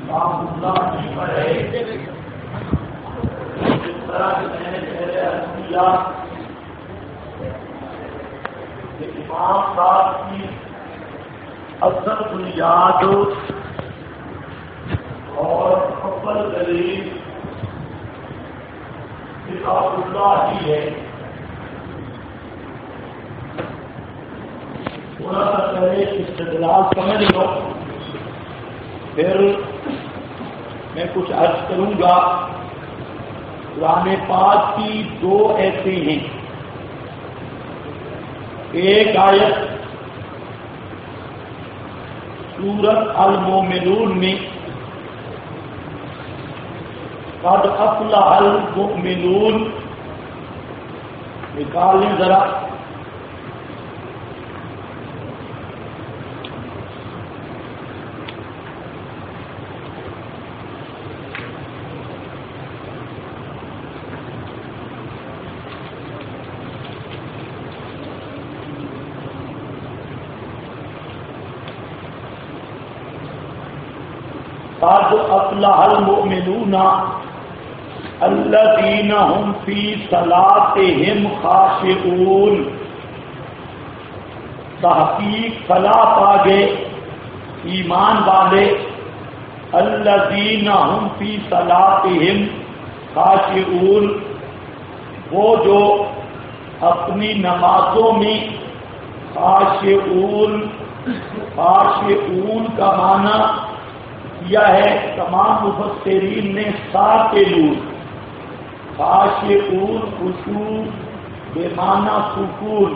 جس طرح کے میں نے پہلے عرض کیا کہ امام صاحب کی اصل بنیاد اور اول دلیل کتاب اللہ ہی ہے. تھوڑا سا پہلے استدلال سمجھ لو، پھر میں کچھ عرض کروں گا. قرآن پاک کی دو ایتیں ہیں. ایک آیت سورۃ المومنون میں قد افلح المؤمنون، نکال لیں ذرا. قد افلح المؤمنون الذین هم فی صلاتهم خاشعون. تحقیق فلاح پا گئے ایمان والے الذین هم فی صلاتهم خاشعون، وہ جو اپنی نمازوں میں خاشعون. خاشعون کا معنی کیا ہے تمام مفسرین نے ساکلون. خاشعون خشوع بے معنی سکون،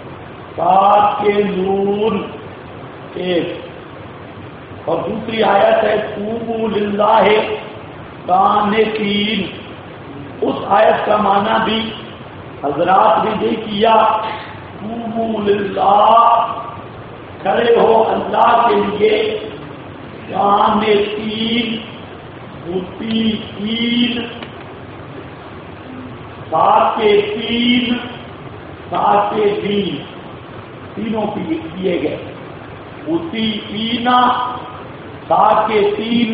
ساکلون ایک. اور دوسری آیت ہے قوموا للہ قانتین. اس آیت کا معنی بھی حضرات نے یہ کیا قوموا للہ، کھڑے ہو اللہ کے لیے. قانتین مطیعین، ساکتین ساکتین تینوں کیے گئے. مطیعین ساکتین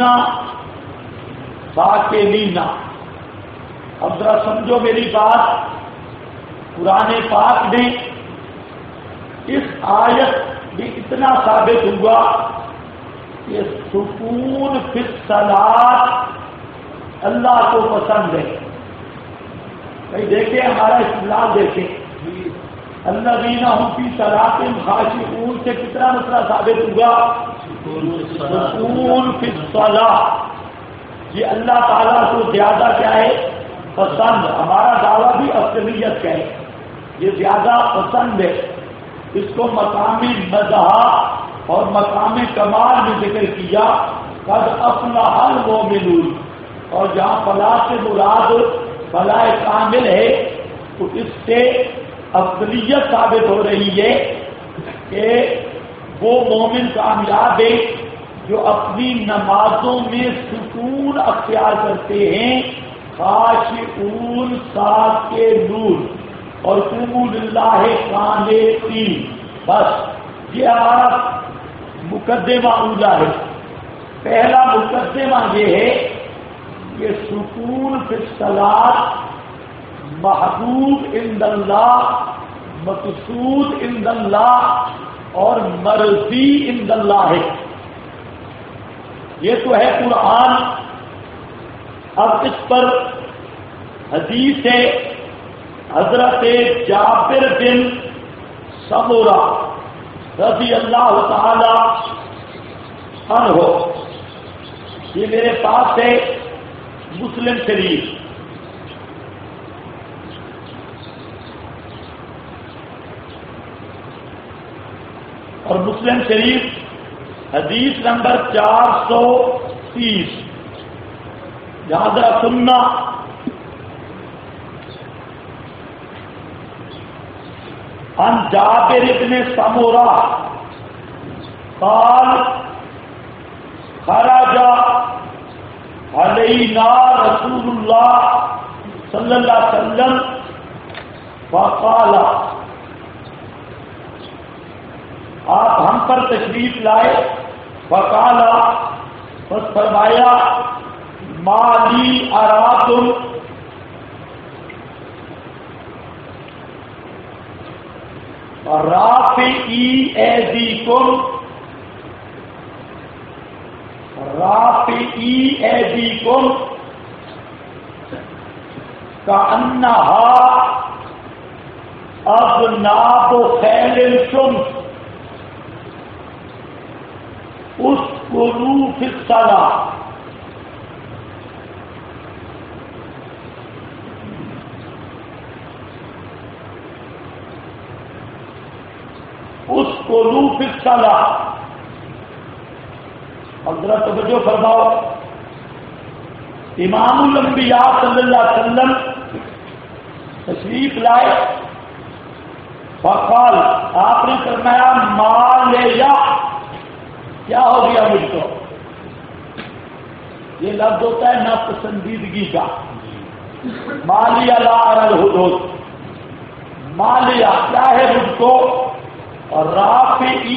ساکتین. اب ذرا سمجھو میری بات. قرآن پاک نے اس آیت میں اتنا ثابت ہوا کہ سکون فی الصلاۃ اللہ کو پسند ہے. بھائی دیکھیں ہمارا استدلال دیکھیں. الذین هم فی صلاتہم خاشعون سے کتنا مسئلہ ثابت ہوا؟ سکون فی الصلاۃ. یہ اللہ تعالیٰ کو زیادہ کیا ہے پسند. ہمارا دعویٰ بھی اکثریت کا ہے، یہ زیادہ پسند ہے. اس کو مقام مدح اور مقام کمال میں ذکر کیا. قد افلح المؤمنون. اور جہاں فلاح سے مراد فلاح کامل ہے تو اس سے افضلیت ثابت ہو رہی ہے کہ وہ مومن کامیاب ہے جو اپنی نمازوں میں سکون اختیار کرتے ہیں. خاشعون ساکتون اور قوموا للہ قانتین. بس یہ ہمارا مقدمہ اولا ہے. پہلا مقدمہ یہ ہے کہ سکون فی الصلاۃ محبوب عند اللہ، مقصود عند اللہ اور مرضی عند اللہ ہے. یہ تو ہے قرآن. اب اس پر حدیث ہے حضرت جابر بن سمورہ رضی اللہ تعالی عنہ. یہ میرے پاس ہے مسلم شریف. اور مسلم شریف حدیث نمبر 430. یہاں ذرا سننا. عن جابر بن سمورہ قال خرج علینا رسول اللہ صلی اللہ علیہ وسلم فقال، آپ ہم پر تشریف لائے. فقال بس فرمایا مالی اراتم رافعی ایدیکم کأنہا اذناب خیل شمس اسکنوا فی الصلاۃ. اسکنوا فی الصلاۃ. حضرت توجہ فرماؤ، امام الانبیاء صلی اللہ علیہ وسلم تشریف لائے، فقال آپ نے فرمایا ما لیا، کیا ہو گیا مجھ کو. یہ لفظ ہوتا ہے ناپسندیدگی کا. مالیا لا ارى الحدود، مالیا کیا ہے مجھ کو. اور رافعی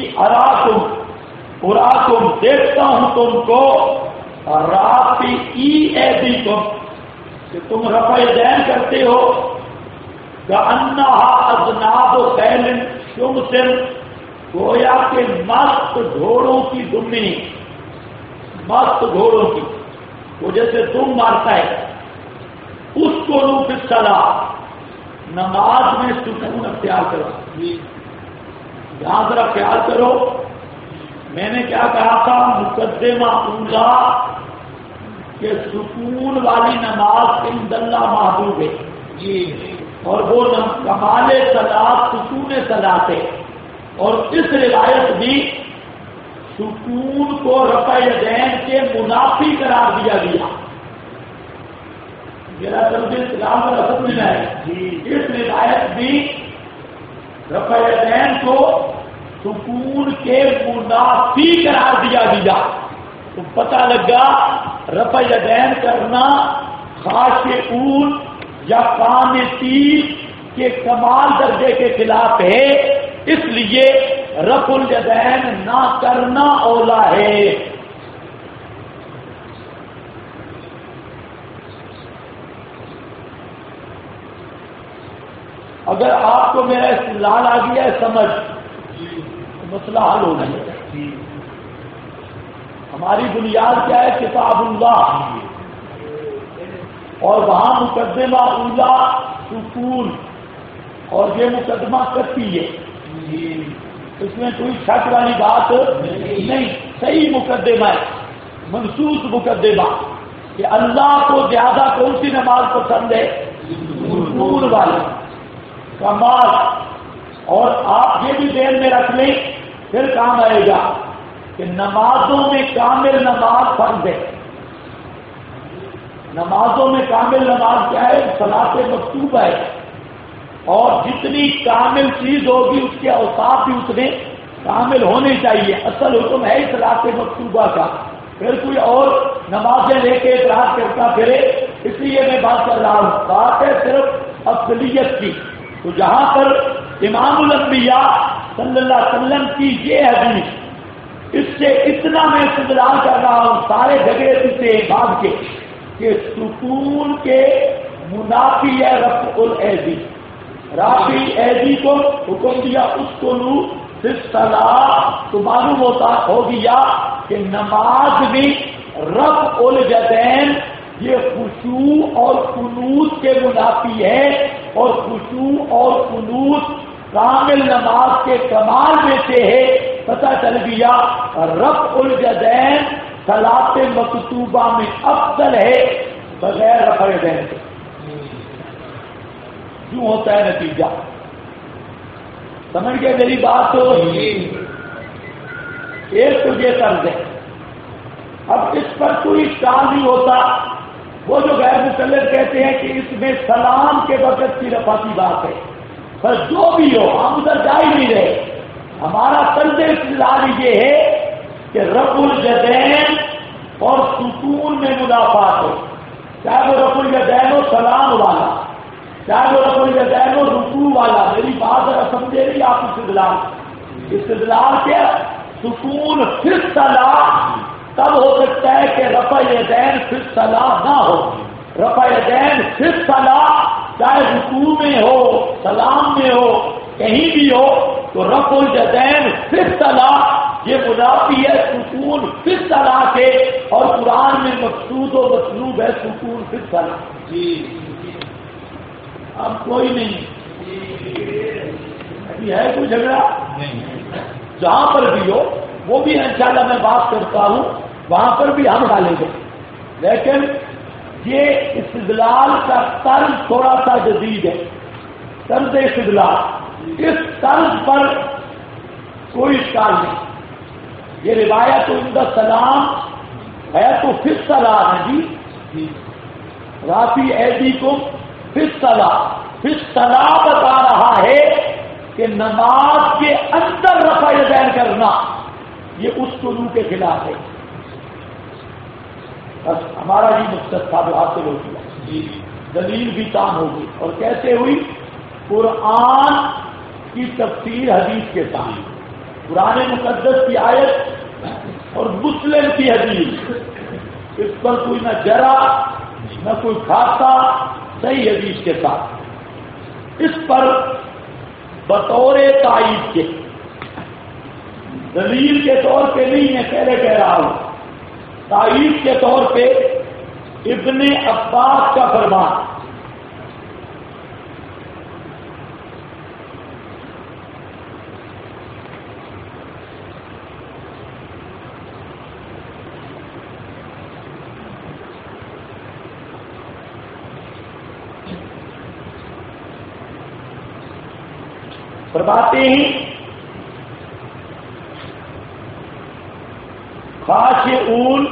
اراکم دیکھتا ہوں تم کو. اور رافعی ایدیکم کہ تم رفع یدین کرتے ہو. کأنہا اذناب خیل شمس، گویا کہ مست گھوڑوں کی دمنی، مست گھوڑوں کی وہ جیسے دم مارتا ہے. اس کو روح الصلاۃ، نماز میں سکون اختیار کرو. یہاں ذرا خیال کرو، میں نے کیا کہا تھا مقدمہ اولا کہ سکون والی نماز عند اللہ محبوب ہے، اور وہ کمال صلاۃ سکون صلاۃ ہے. اور اس روایت بھی سکون کو رفع یدین کے منافی قرار دیا گیا. میرا طرف اسلام کا رسم ملا ہے. اس روایت بھی رفع یدین کو سکون کے منافی قرار دیا گیا. تو پتہ لگا رفع یدین کرنا خاشعون یا قانتین کے کمال درجے کے خلاف ہے، اس لیے رفع الیدین نہ کرنا اولا ہے. اگر آپ کو میرا استدلال آ گیا ہے سمجھ، تو مسئلہ حل ہو جائے گا. ہماری بنیاد کیا ہے؟ کتاب اللہ، اور وہاں مقدمہ اولا سکون، اور یہ مقدمہ کتی ہے. اس میں کوئی شک والی بات نہیں. صحیح مقدمہ ہے، منصوص مقدمہ کہ اللہ کو زیادہ کون سی نماز پسند ہے؟ سکون والی، کمال. اور آپ یہ بھی ذہن میں رکھ لیں، پھر کام آئے گا کہ نمازوں میں کامل نماز فرض ہے. نمازوں میں کامل نماز کیا ہے؟ صلاۃ مکتوبہ ہے. اور جتنی کامل چیز ہوگی اس کے اوصاف بھی اتنے کامل ہونے چاہیے. اصل حکم ہے صلاۃ مکتوبہ کا. پھر کوئی اور نمازیں لے کے اعتراض کرتا پھرے، اس لیے میں بات کر رہا ہوں. بات ہے صرف افضلیت کی. تو جہاں پر امام الانبیاء صلی اللہ علیہ وسلم کی یہ حدیث، اس سے اتنا میں استدلال کر رہا ہوں سارے جھگڑے سے بھاگ کے کہ سکون کے منافی ہے رفع الایدی. رافع ایدی کو حکم دیا اس کو لو فی الصلاۃ، تو معلوم ہوتا ہو گیا کہ نماز میں رفع الیدین یہ خشوع اور قنوت کے منافی ہے. اور خشوع اور قنوت کامل نماز کے کمال میں سے ہے. پتہ چل گیا رفع الیدین صلاۃ مکتوبہ میں افضل ہے بغیر رفع الیدین کے. کیوں ہوتا ہے نتیجہ؟ سمجھ گئے میری بات؟ تو ایک تو یہ طرز ہے. اب اس پر کوئی اشکال نہیں ہوتا. وہ جو غیر مقلد کہتے ہیں کہ اس میں سلام کے وقت کی رفع کی بات ہے، پر جو بھی ہو ہم ادھر جا ہی نہیں رہے. ہمارا طرز استدلال یہ ہے کہ رفع الیدین اور سکون میں مدافعت ہو، چاہے وہ رفع الیدین ہو سلام والا، چاہے وہ رفع الیدین ہو رکوع والا. میری بات اگر سمجھے نہیں آپ استدلال کیا سکون فی الصلاۃ تب ہو سکتا ہے کہ رفع یدین فی الصلاۃ نہ ہو. رفع یدین فی الصلاۃ چاہے رکوع میں ہو، سلام میں ہو، کہیں بھی ہو، تو رفع الیدین فی الصلاۃ یہ منافی ہے سکون فی الصلاۃ کے، اور قرآن میں مقصود و مطلوب ہے سکون فی الصلاۃ. جی اب کوئی نہیں ابھی ہے کوئی جھگڑا نہیں، جہاں پر بھی ہو وہ بھی انشاءاللہ میں بات کرتا ہوں، وہاں پر بھی ہم ڈالیں گے. لیکن یہ استدلال کا طرز تھوڑا سا جدید ہے، طرز استدلال، اس طرز پر کوئی اشکال نہیں. یہ روایت ان کا سلام ہے تو فی الصلاۃ ہے جی، رافی ایدیکم فی الصلاۃ، فی الصلاۃ بتا رہا ہے کہ نماز کے اندر رفع یدین کرنا یہ اس طلوع کے خلاف ہے. بس ہمارا بھی مقصد تھا وہ حاصل ہو گیا. جی دلیل بھی کام ہوگی. اور کیسے ہوئی؟ قرآن کی تفسیر حدیث کے ساتھ، قرآن مقدس کی آیت اور مسلم کی حدیث، اس پر کوئی نہ جرا نہ کوئی کھاتا، صحیح حدیث کے ساتھ. اس پر بطور تائید کے، دلیل کے طور پہ نہیں ہے، پہلے کہہ رہا ہوں، تائید کے طور پہ ابن عباس کا فرمان. فرماتے ہیں خاشعون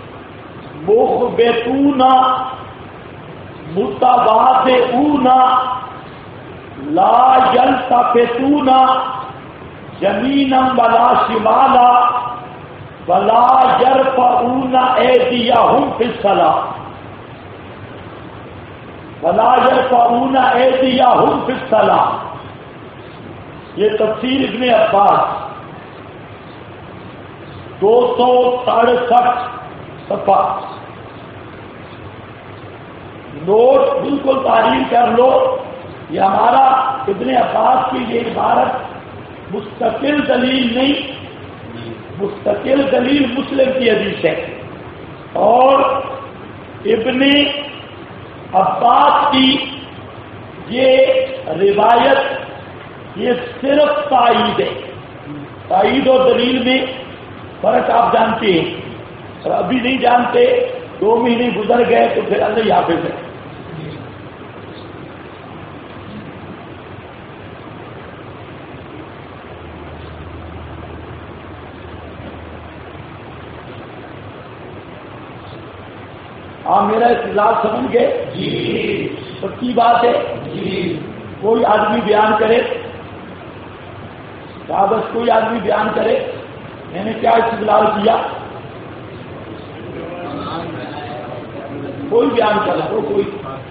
مخبتون متواضعون لا یلتفتون یمینا ولا شمالا ولا یرفعون ایدیہم فی الصلاۃ، ولا یرفعون ایدیہم فی الصلاۃ. یہ تفسیر ابن عباس 267 صفحہ. نوٹ بالکل تعریف کر لو. یہ ہمارا ابن عباس کی یہ عبارت مستقل دلیل نہیں، مستقل دلیل مسلم کی حدیث ہے، اور ابن عباس کی یہ روایت یہ صرف تائید ہے. تائید اور دلیل میں فرق آپ جانتے ہیں، اور ابھی نہیں جانتے، 2 مہینے گزر گئے تو پھر اللہ حافظ ہے. آپ میرا اختلاف سمجھ گئے؟ جی پکی بات ہے. جی کوئی آدمی بیان کرے، بس کوئی آدمی بیان کرے میں نے کیا استدلال کیا، کوئی بیان کر رہا ہو کوئی.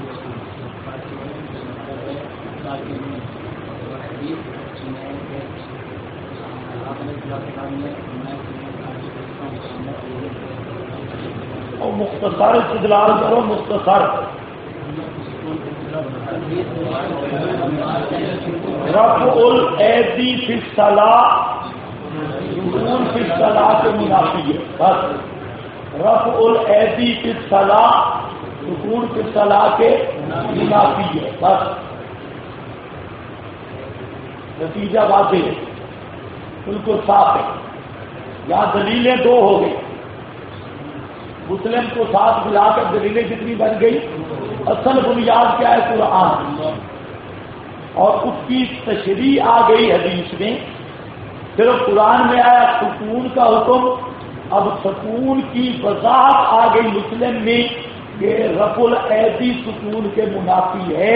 اور مختصر استدلال کرو، مختصر. رفع الایدی فی الصلاۃ سکون فی الصلاۃ کے منافی ہے. بس رفع الایدی فی الصلاۃ سکون فی الصلاۃ کے منافی ہے. بس نتیجہ واضح ہے، بالکل صاف ہے. یہاں دلیلیں 2 ہو گئی، مسلم کو ساتھ ملا کر دلیلیں کتنی بن گئی؟ اصل بنیاد کیا ہے؟ قرآن، اور اس کی تشریح آ گئی حدیث میں. صرف قرآن میں آیا سکون کا حکم، اب سکون کی وضاحت آ گئی مسلم میں کہ رفع الایدی سکون کے منافی ہے.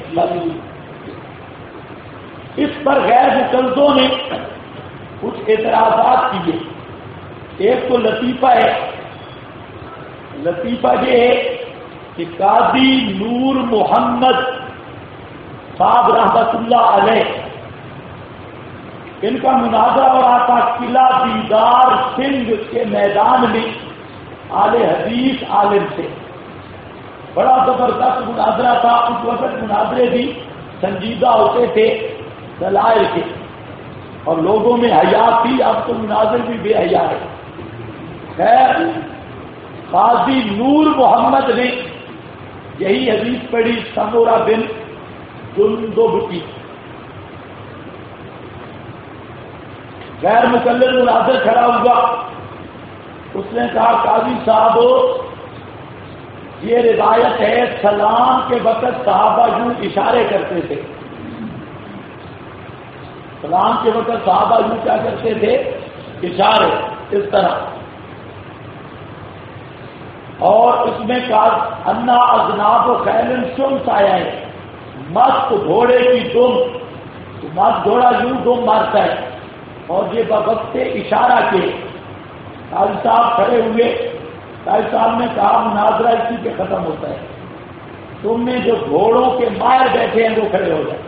اس پر غیر مقلدوں نے کچھ اعتراضات کیے. ایک تو لطیفہ ہے، لطیفہ یہ ہے کہ قاضی نور محمد صاحب رحمت اللہ علیہ، ان کا مناظرہ ہو رہا تھا قلعہ دیدار سنگھ کے میدان میں آل حدیث عالم سے بڑا زبردست مناظرہ تھا. اس وقت مناظرے بھی سنجیدہ ہوتے تھے دلائل کے اور لوگوں میں حیا تھی. اب تو مناظر بھی بے حیا ہے. خیر قاضی نور محمد نے یہی حدیث پڑھی سمورہ بن جندب کی. غیر مقلد مناظر کھڑا ہوا. اس نے کہا قاضی صاحب یہ روایت ہے سلام کے وقت صحابہ یوں اشارے کرتے تھے. سلام کے وقت صحابہ یوں کیا کرتے تھے؟ اشارے اس طرح. اور اس میں کہا انا اذناب و خیل شمس آیا ہے مست گھوڑے کی دم. مست گھوڑا یوں دم مارتا ہے اور یہ بوقت اشارہ کے. قاضی صاحب کھڑے ہوئے. قاضی صاحب نے کہا مناظرہ اسی پہ ختم ہوتا ہے. تم نے جو گھوڑوں کے مائر بیٹھے ہیں وہ کھڑے ہو جائیں.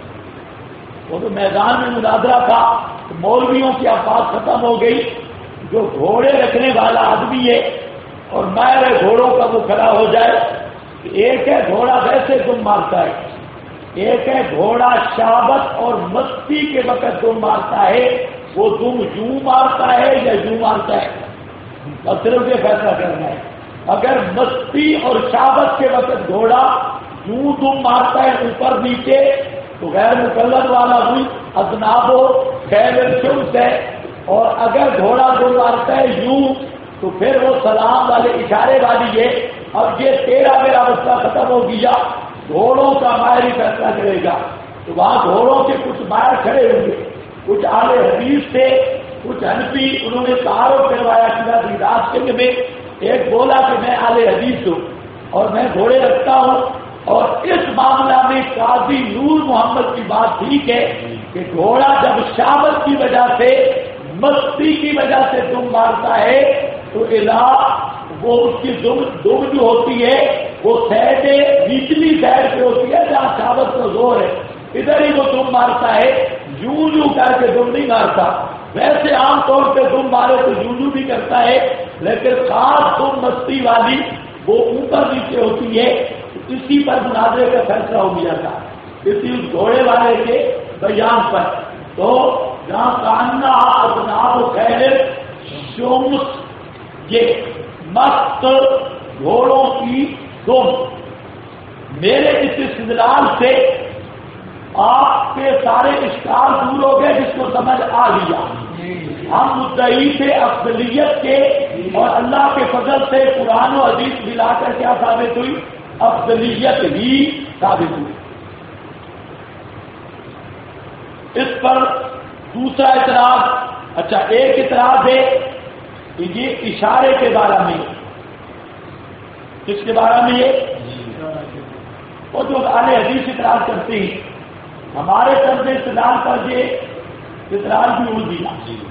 وہ تو میدان میں مناظرہ تھا. مولویوں کی بات ختم ہو گئی. جو گھوڑے رکھنے والا آدمی ہے اور مائر گھوڑوں کا وہ کھڑا ہو جائے. ایک ہے گھوڑا ویسے دم مارتا ہے, ایک ہے گھوڑا شابت اور مستی کے وقت دم مارتا ہے. وہ دم یوں مارتا ہے یا یوں مارتا ہے؟ اور صرف یہ فیصلہ کرنا ہے. اگر مستی اور شابت کے وقت گھوڑا یوں دم مارتا ہے اوپر نیچے تو غیر مقلد والا بھی اذناب و خیل شمس ہے. اور اگر گھوڑا دم مارتا ہے یوں تو پھر وہ سلام والے اشارے والی ہے. اب یہ تیرا میرا مسئلہ ختم ہو گیا. گھوڑوں کا ماہر ہی فیصلہ کرے گا. تو وہاں گھوڑوں کے کچھ ماہر کھڑے ہوں گے, کچھ اہل حدیث تھے, کچھ حنفی. انہوں نے تعارف کروایا دیدار سنگھ میں. ایک بولا کہ میں اہل حدیث ہوں اور میں گھوڑے رکھتا ہوں. اور اس معاملہ میں قاضی نور محمد کی بات ٹھیک ہے کہ گھوڑا جب شابت کی وجہ سے مستی کی وجہ سے دم مارتا ہے تو وہ اس کی دم جو ہوتی ہے وہ سیڈ نچلی سیڈ پہ ہوتی ہے جہاں شابت کا زور ہے, ادھر ہی وہ دم مارتا ہے. یوں یوں کر کے دم نہیں مارتا. ویسے عام طور پہ دم مارے تو یوں یوں بھی کرتا ہے, لیکن خاص دم مستی والی وہ اوپر نیچے ہوتی ہے. اسی پر مناظرے کا فیصلہ ہو گیا تھا, اسی اس گھوڑے والے کے بیان پر. تو جہاں کاننا اذناب و خیل شمس یہ مست گھوڑوں کی دم. میرے اس استدلال سے آپ کے سارے اشکال دور ہو گئے جس کو سمجھ آ گیا. ہم مدعی تھے افضلیت کے اور اللہ کے فضل سے قرآن و حدیث ملا کر کیا ثابت ہوئی؟ افضلیت ہی ثابت ہوئی. اس پر دوسرا اعتراض, اچھا ایک اعتراض ہے کہ یہ اشارے کے بارے میں. کس کے بارے میں یہ؟ وہ جو اہل حدیث اعتراض کرتے ہیں ہمارے طرف استدلال پر یہ اعتراض بھی ہو دیا.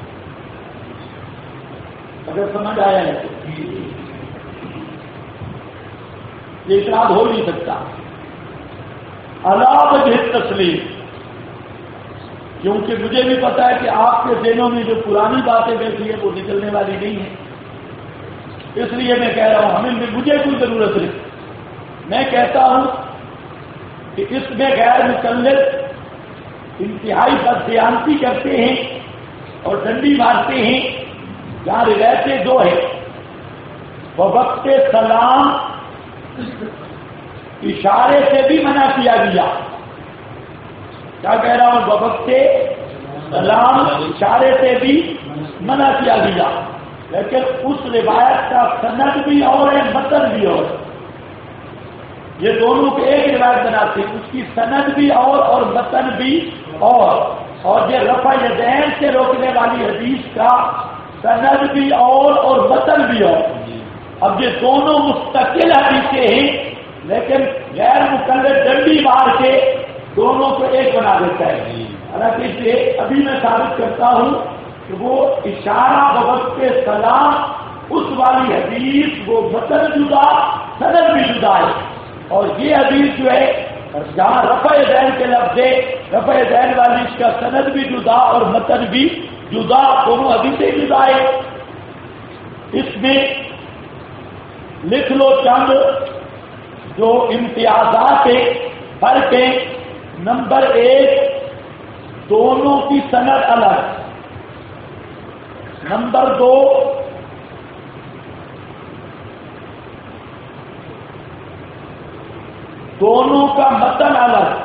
اگر سمجھ آیا ہے تو یہ اعتراض ہو نہیں سکتا. علا وجہ تسلیم, کیونکہ مجھے بھی پتا ہے کہ آپ کے ذہنوں میں جو پرانی باتیں بیٹھی ہیں وہ نکلنے والی نہیں ہے. اس لیے میں کہہ رہا ہوں ہمیں مجھے کوئی ضرورت نہیں. میں کہتا ہوں کہ اس میں غیر مقلد انتہائی بددیانتی کرتے ہیں اور ڈنڈی مارتے ہیں. جہاں روایتیں دو ہے, وقت سلام اشارے سے بھی منع کیا گیا. کیا کہہ رہا ہوں؟ وقت سلام اشارے سے بھی منع کیا گیا, لیکن اس روایت کا سند بھی اور ہے متن بھی اور. یہ دونوں کو ایک روایت بناتے ہیں, اس کی سند بھی اور متن بھی اور یہ رفع یدین سے روکنے والی حدیث کا سند بھی اور متن بھی اور. اب یہ دونوں مستقل حدیثیں ہیں لیکن غیر مقلد ڈنڈی مار کے دونوں کو ایک بنا دیتا ہے. حالانکہ ابھی میں ثابت کرتا ہوں کہ وہ اشارہ بوقت سلام اس والی حدیث وہ متن جدا سند بھی جدا ہے. اور یہ حدیث جو ہے جہاں رفع دین کے لفظ ہے, رفع دین والی اس کا سند بھی جدا اور متن بھی جدا, دونوں حدیثیں جدا ہے. اس میں لکھ لو چند جو امتیازات فرق ہیں. نمبر 1، دونوں کی سند الگ. نمبر 2، دونوں کا متن الگ.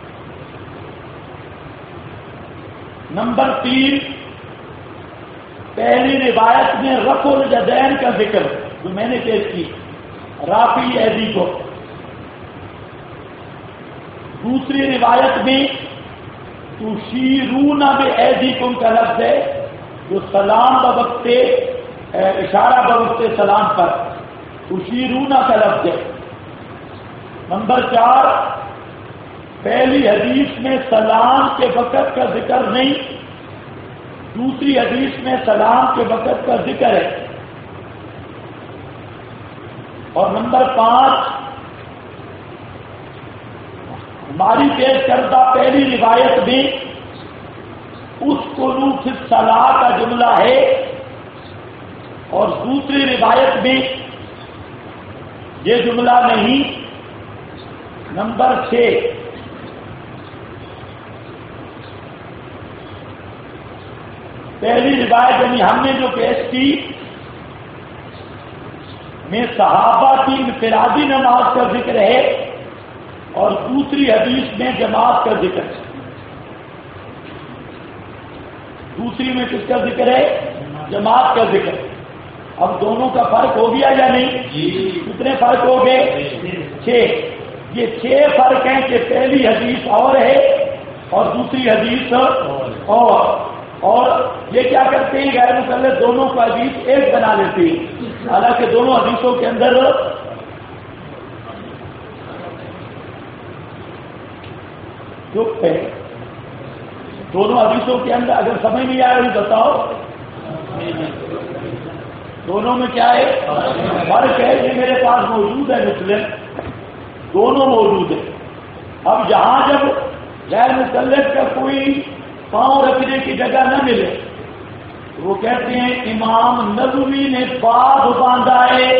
نمبر 3، پہلی روایت میں رفع الیدین کا ذکر جو میں نے پیش کی، رافع ایدی کو. دوسری روایت میں تشیرون بایدیکم کا لفظ ہے جو سلام بوقت اشارہ بوقت سلام پر تشیرون کا لفظ ہے. نمبر 4، پہلی حدیث میں سلام کے وقت کا ذکر نہیں، دوسری حدیث میں سلام کے وقت کا ذکر ہے. اور نمبر 5، ہماری پیش کردہ پہلی روایت میں اس قلوب فی الصلاۃ کا جملہ ہے اور دوسری روایت میں یہ جملہ نہیں. نمبر 6، پہلی روایت یعنی ہم نے جو پیش کی میں صحابہ کی انفرادی نماز کا ذکر ہے اور دوسری حدیث میں جماعت کا ذکر ہے. دوسری میں کس کا ذکر ہے؟ جماعت کا ذکر. اب دونوں کا فرق ہو گیا یا نہیں؟ کتنے فرق ہو گئے؟ 6. یہ 6 فرق ہیں کہ پہلی حدیث اور ہے اور دوسری حدیث اور یہ کیا کرتے ہیں غیر مقلد دونوں کو حدیث ایک بنا لیتے ہیں، حالانکہ دونوں حدیثوں کے اندر چپ ہے. دونوں حدیثوں کے اندر اگر سمجھ نہیں آ رہی بتاؤ دونوں میں کیا ہے فرق ہے. یہ میرے پاس موجود ہے مسلم، دونوں موجود ہیں. اب جہاں جب غیر مقلد کا کوئی پاؤں رکھنے کی جگہ نہ ملے وہ کہتے ہیں امام نبوی نے باب باندھا ہے.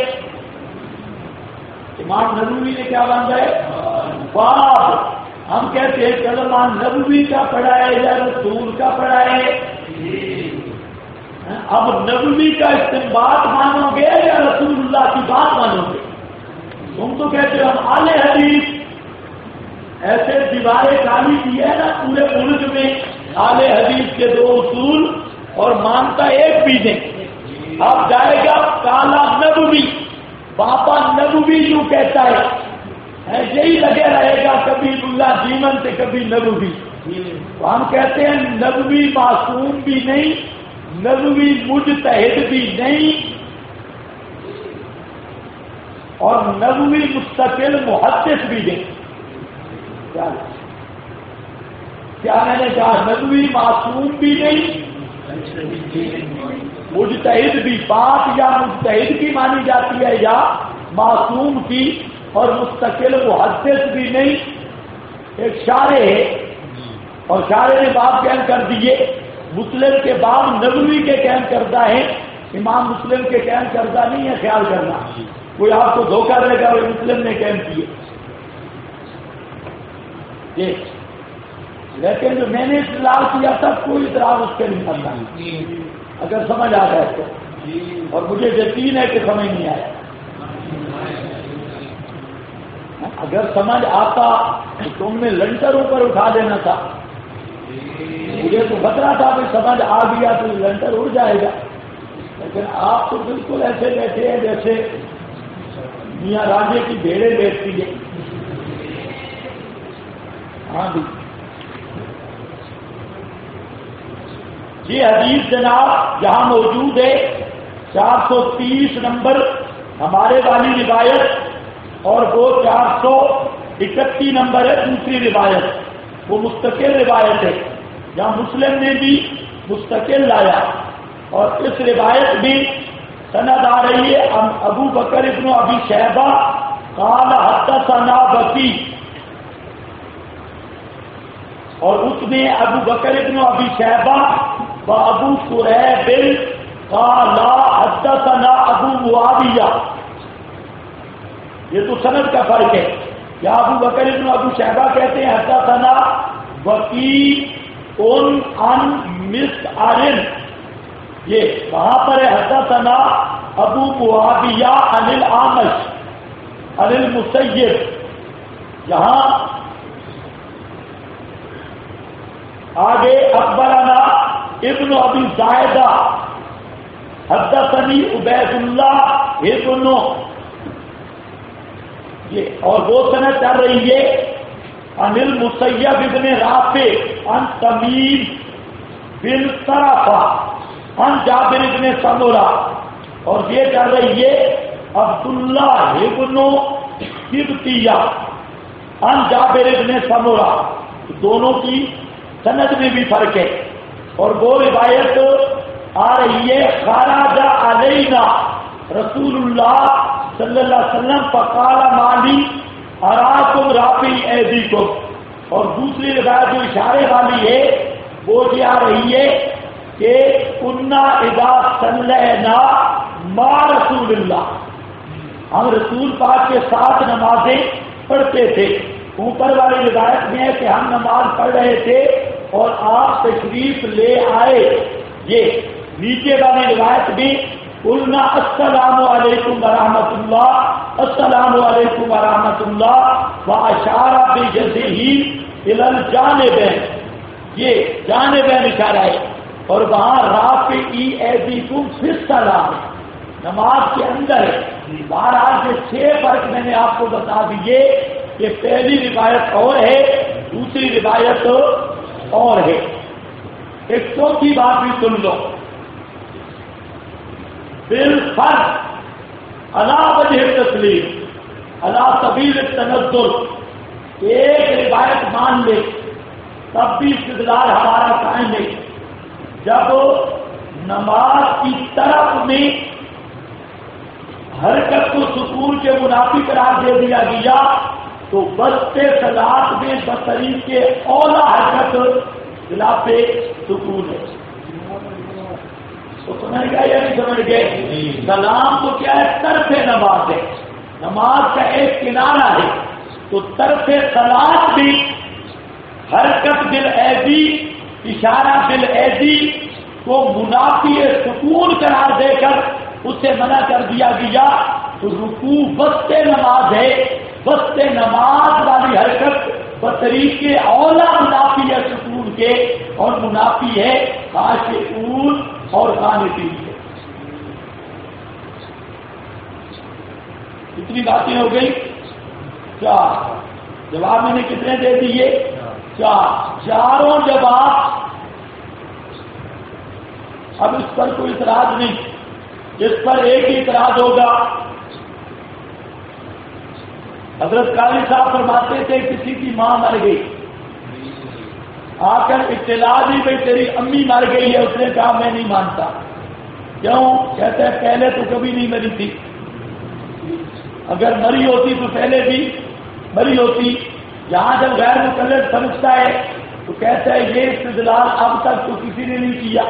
امام نبوی نے کیا باندھا ہے؟ باب. ہم کہتے ہیں کلمہ نبوی کا پڑھا ہے یا رسول کا پڑھا ہے؟ اب نبوی کا استنباط مانو گے یا رسول اللہ کی بات مانو گے؟ تم تو کہتے ہو ہم اہل حدیث. ایسے دیواریں کالی کی ہے نا پورے ملک میں اہل حدیث کے 2 اصول اور مانتا ایک بھی نہیں. اب جائے گا کالا نبوی، باپا نبوی جو کہتا ہے یہی لگے رہے گا کبھی اللہ جیون سے کبھی نبوی. تو ہم کہتے ہیں نبوی معصوم بھی نہیں، نبوی مجتہد بھی نہیں اور نبوی مستقل محدث بھی نہیں. کیا میں نے کہا؟ نبوی معصوم بھی نہیں، مجتہد بھی. بات یا مجتہد کی مانی جاتی ہے یا معصوم کی، اور مستقل محدث بھی نہیں. ایک شارح ہے اور شارح نے باب قائم کر دیے. مسلم کے باب نبوی کے قائم کردہ ہیں، امام مسلم کے قائم کردہ نہیں ہے. خیال کرنا کوئی آپ کو دھوکہ دے گا وہ مسلم نے قائم کیے. لیکن جو میں نے اطلاع کیا تھا کوئی اطلاع اس کے نہیں کرتا اگر سمجھ آ جائے تو. اور مجھے یقین ہے کہ سمجھ نہیں آیا. اگر سمجھ آتا تو تم نے لنٹر اوپر اٹھا دینا تھا. مجھے تو خطرہ تھا کہ سمجھ آ گیا تو لنٹر اڑ جائے گا. لیکن آپ تو بالکل ایسے بیٹھے ہیں جیسے میاں راجے کی بھیڑیں بیٹھتی ہے. ہاں جی. یہ حدیث جناب یہاں موجود ہے 430 نمبر ہمارے والی روایت اور وہ 431 نمبر ہے دوسری روایت. وہ مستقل روایت ہے. جہاں مسلم نے بھی مستقل لایا اور اس روایت بھی سند آ رہی ہے ابو بکر ابن ابی شیبہ قال حدثنا بکی، اور اس میں ابو بکر ابن ابی شیبہ و ابو قریب قال حدثنا ابو معاویہ. یہ تو سند کا فرق ہے. یا ابو بکر ابن ابو شیبہ کہتے ہیں حدثنا وکیع عن مسعر، یہ وہاں پر ہے حدثنا ابو معاویہ عن الاعمش عن المسیب. یہاں آگے اخبرنا ابن ابی زائدہ حدثنی عبید اللہ ابن، یہ اور وہ سند چل رہی ہے عن المسیب ابن رافع عن تمیم بن طرفہ عن جابر ابن سمرہ، اور یہ چل رہی ہے عبداللہ ابن قبطیہ عن جابر ابن سمرہ. دونوں کی سند میں بھی فرق ہے. اور وہ روایت آ رہی ہے خرج علینا رسول اللہ صلی اللہ علیہ وسلم فقال مالی اراکم رافع ایدیکم. اور دوسری روایت جو اشارے والی ہے وہ یہ آ رہی ہے کہ کنا اذا صلینا مع رسول اللہ، ہم رسول پاک کے ساتھ نمازیں پڑھتے تھے. اوپر والی روایت میں ہے کہ ہم نماز پڑھ رہے تھے اور آپ تشریف لے آئے. یہ نیچے والی روایت بھی قلنا السلام علیکم ورحمۃ اللہ، السلام علیکم ورحمۃ اللہ واشار بجزہ الی الجانبین، یہ جانبین اشارہ ہے. اور وہاں رافعی ایدیکم فی الصلاۃ نماز کے اندر ہے. بہرحال کے 6 فرق میں نے آپ کو بتا دیے کہ پہلی روایت اور ہے، دوسری روایت اور ہے. ایک چوتھی بات بھی سن لو، بالفرض علی وجہ تسلیم علی سبیل التنزل، ایک روایت مان لے تب بھی استدلال ہمارا قائم ہے. جب نماز کی طرف میں حرکت کو سکون کے منافی قرار دے دیا گیا تو وسط صلاۃ میں بطریق کے اولا حرکت خلاف سکون ہے. تو سمجھ گئے یا نہیں سمجھ گئے؟ سلام تو کیا ہے؟ طرف نماز ہے، نماز کا ایک کنارہ ہے. تو طرف صلاۃ بھی حرکت بالایدی، اشارہ بالایدی کو منافی سکون قرار دے کر اسے منع کر دیا گیا. تو رکوع وسط نماز ہے، وسط نماز والی حرکت بطریق اولا منافی ہے سکون کے، اور منافی ہے خاشعون اور قانتین کے. کتنی باتیں ہو گئی؟ 4. جواب میں نے کتنے دے دیے؟ 4. چاروں جواب. اب اس پر کوئی اعتراض نہیں، اس پر ایک ہی اعتراض ہوگا. حضرت قاضی صاحب فرماتے تھے کسی کی ماں مر گئی، آ کر اطلاع دی بھائی تیری امی مر گئی ہے، اس نے کہا میں نہیں مانتا. کیوں؟ کہتے ہیں پہلے تو کبھی نہیں مری تھی، اگر مری ہوتی تو پہلے بھی مری ہوتی. یہاں جب غیر مقلد سمجھتا ہے تو کہتا ہے یہ استدلال اب تک تو کسی نے نہیں کیا.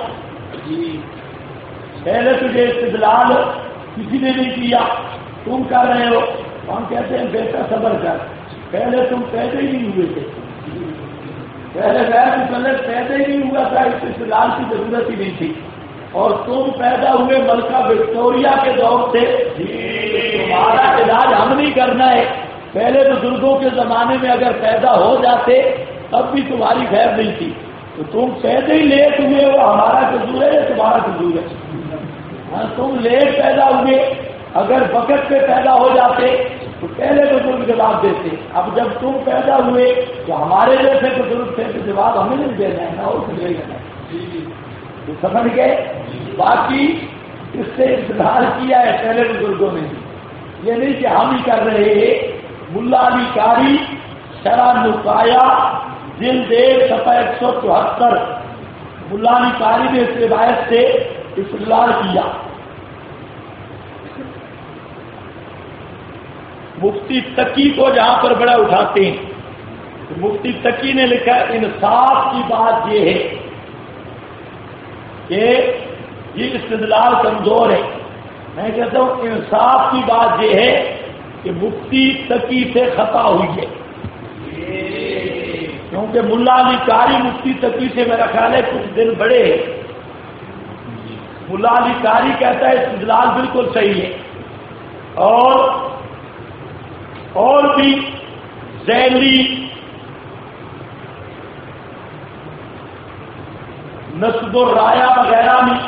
پہلے تو یہ استدلال کسی نے نہیں کیا، تم کر رہے ہو. ہم کہتے ہیں بیٹا صبر کر، پہلے تم پیدا ہی نہیں ہوئے تھے، پہلے غیر مقلد پیدا ہی نہیں ہوا تھا، اس استدلال کی ضرورت ہی نہیں تھی. اور تم پیدا ہوئے ملکہ وکٹوریہ کے دور سے، تمہارا علاج ہم نہیں کرنا ہے. پہلے بزرگوں کے زمانے میں اگر پیدا ہو جاتے تب بھی تمہاری خیر نہیں تھی. تو تم پیدا ہی لیٹ ہوئے ہو، ہمارا قصور ہے یا تمہارا قصور ہے؟ ہاں تم لیٹ پیدا ہوئے، اگر وقت پہ پیدا ہو جاتے تو پہلے بزرگ جواب دیتے. اب جب تم پیدا ہوئے تو ہمارے جیسے بزرگ تھے تو جواب ہمیں نہیں دینا ہے نا، اور کچھ لینا ہے. تو سمجھ گئے؟ باقی اس سے اظہار کیا ہے پہلے بزرگوں نے، یہ نہیں کہ ہم ہی کر رہے ہیں. ملا علی قاری شرح نقایا جلد 174، ملا علی قاری نے اس روایت سے استدلال کیا. مفتی تقی کو جہاں پر بڑا اٹھاتے ہیں، مفتی تقی نے لکھا انصاف کی بات یہ ہے کہ یہ استدلال کمزور ہے. میں کہتا ہوں انصاف کی بات یہ ہے کہ مفتی تقی سے خطا ہوئی ہے، کیونکہ ملا علی قاری مفتی تقی سے میرا خیال ہے کچھ دن بڑے ہیں۔ ملا علی قاری کہتا ہے استدلال بالکل صحیح ہے، اور بھی ذیلی نصب الرایا وغیرہ میں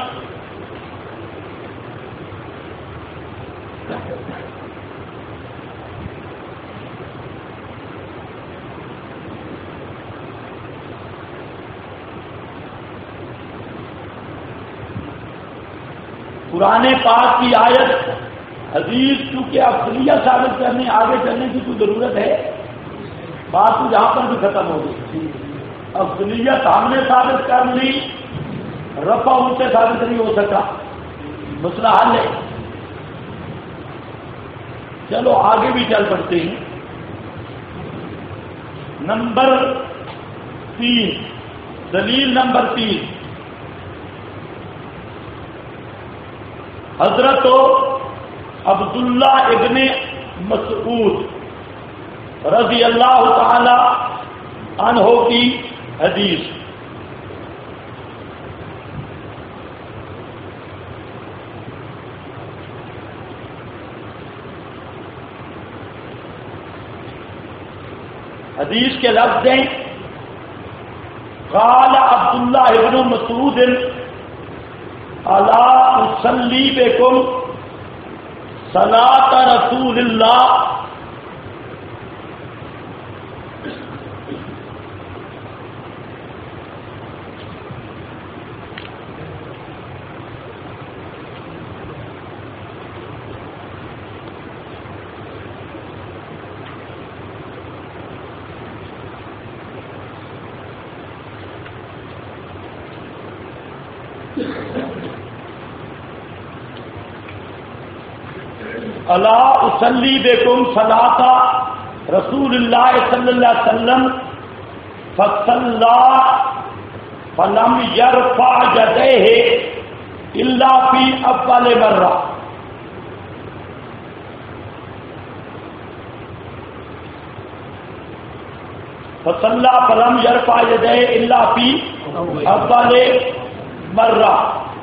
قرآن پاک کی آیت حدیث چونکہ افضلیت ثابت کرنے آگے چلنے کی کوئی ضرورت ہے، بات تو جہاں پر بھی ختم ہو گئی۔ افضلیت ہم نے ثابت کر لی، رفع ان سے ثابت نہیں ہو سکا، مسئلہ حل ہے۔ چلو آگے بھی چل پڑتے ہیں۔ نمبر 3، دلیل نمبر 3، حضرت عبداللہ ابن مسعود رضی اللہ تعالی عنہ کی حدیث۔ حدیث کے لفظ ہیں قال عبداللہ ابن مسعود الا اصلی بکم صلاۃ رسول اللہ الا اصلی بکم صلاۃ رسول اللہ صلی اللہ علیہ وسلم فصلی فلم یرفع یدیہ الا فی اول مرہ۔ فصلی فلم یرفع یدیہ الا فی اول مرہ۔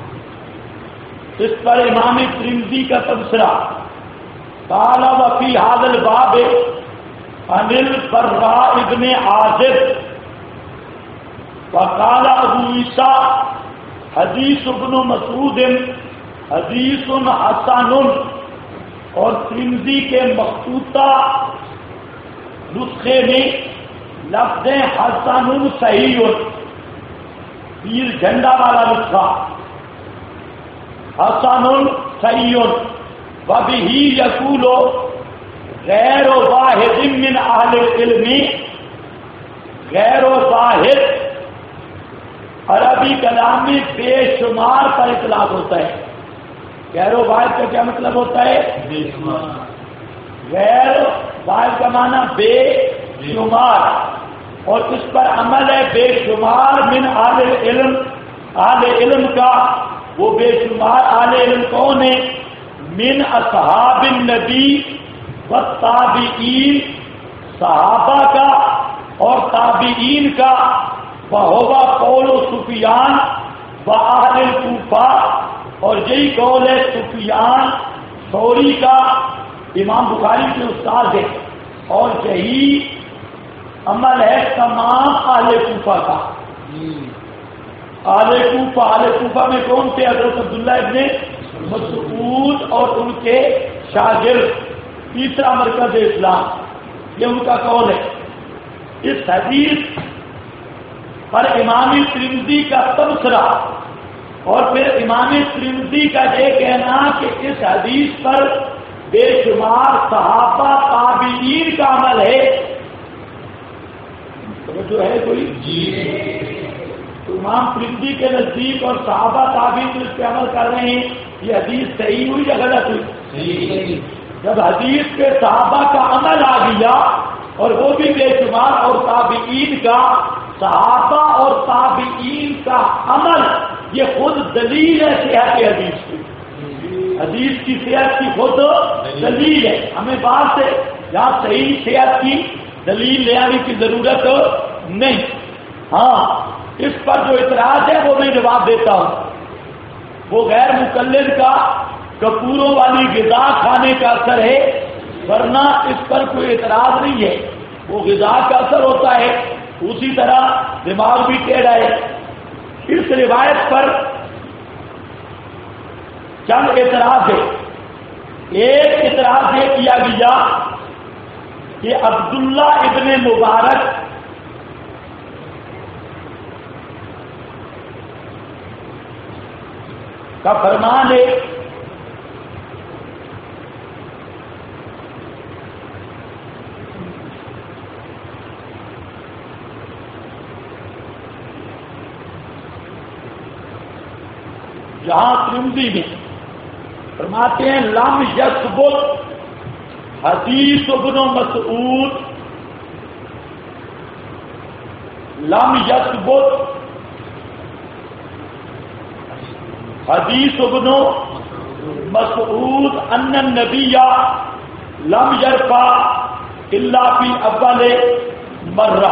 اس پر امام ترمذی کا تبصرہ قال وفی هذا الباب عن البراء بن عازب وقال ابو عیسیٰ حدیث ابن مسعود حدیث حسن، اور ترمذی کے مخطوطہ نسخے میں لفظ حسن صحیح، تیر جھنڈا والا نسخہ حسن صحیح، وَبِهِ يَقُولُ غیر واحد من اہل العلم، غیر واحد عربی کلام میں بے شمار کا اطلاق ہوتا ہے۔ غیر واحد کا کیا مطلب ہوتا ہے؟ بے شمار۔ غیر واحد کا معنی بے شمار، اور اس پر عمل ہے بے شمار من اہل العلم، اہل علم کا۔ وہ بے شمار اہل علم کون ہے؟ من اصحاب النبی والتابعین، صحابہ کا اور تابعین کا، وہو قول سفیان واہل الکوفہ، اور یہی قول ہے سفیان ثوری کا، امام بخاری کے استاد ہے، اور یہی عمل ہے تمام اہل کوفہ کا۔ اہل کوفہ میں کون تھے؟ حضرت عبداللہ ابن مسعود اور ان کے شاگرد، تیسرا مرکز اسلام، یہ ان کا قول ہے۔ اس حدیث پر امام ترمذی کا تبصرہ، اور پھر امام ترمذی کا یہ کہنا کہ اس حدیث پر بے شمار صحابہ تابعین کا عمل ہے، تو جو ہے کوئی امام ترمذی کے نزدیک اور صحابہ تابعین جو اس پہ عمل کر رہے ہیں، یہ حدیث صحیح ہوئی یا غلط ہوئی؟ جب حدیث پہ صحابہ کا عمل آ گیا اور وہ بھی بے شمار، اور تابعین کا، صحابہ اور تابعین کا عمل یہ خود دلیل ہے صحت حدیث کی۔ حدیث کی صحت کی خود دلیل ہے. ہمیں بات سے یہاں صحیح صحت کی دلیل لے آنے کی ضرورت نہیں. ہاں اس پر جو اعتراض ہے وہ میں جواب دیتا ہوں. وہ غیر مقلد کا کپوروں والی غذا کھانے کا اثر ہے، ورنہ اس پر کوئی اعتراض نہیں ہے. وہ غذا کا اثر ہوتا ہے، اسی طرح دماغ بھی ٹیڑھا ہے. اس روایت پر چند اعتراض ہے. ایک اعتراض یہ کیا گیا کہ عبداللہ ابن مبارک کا فرمان ہے جہاں ترمذی میں فرماتے ہیں لم یثبت حدیث ابن مسعود، لم یثبت حدیث ابن مسعود ان النبی لم یرفع الا فی اول مرہ.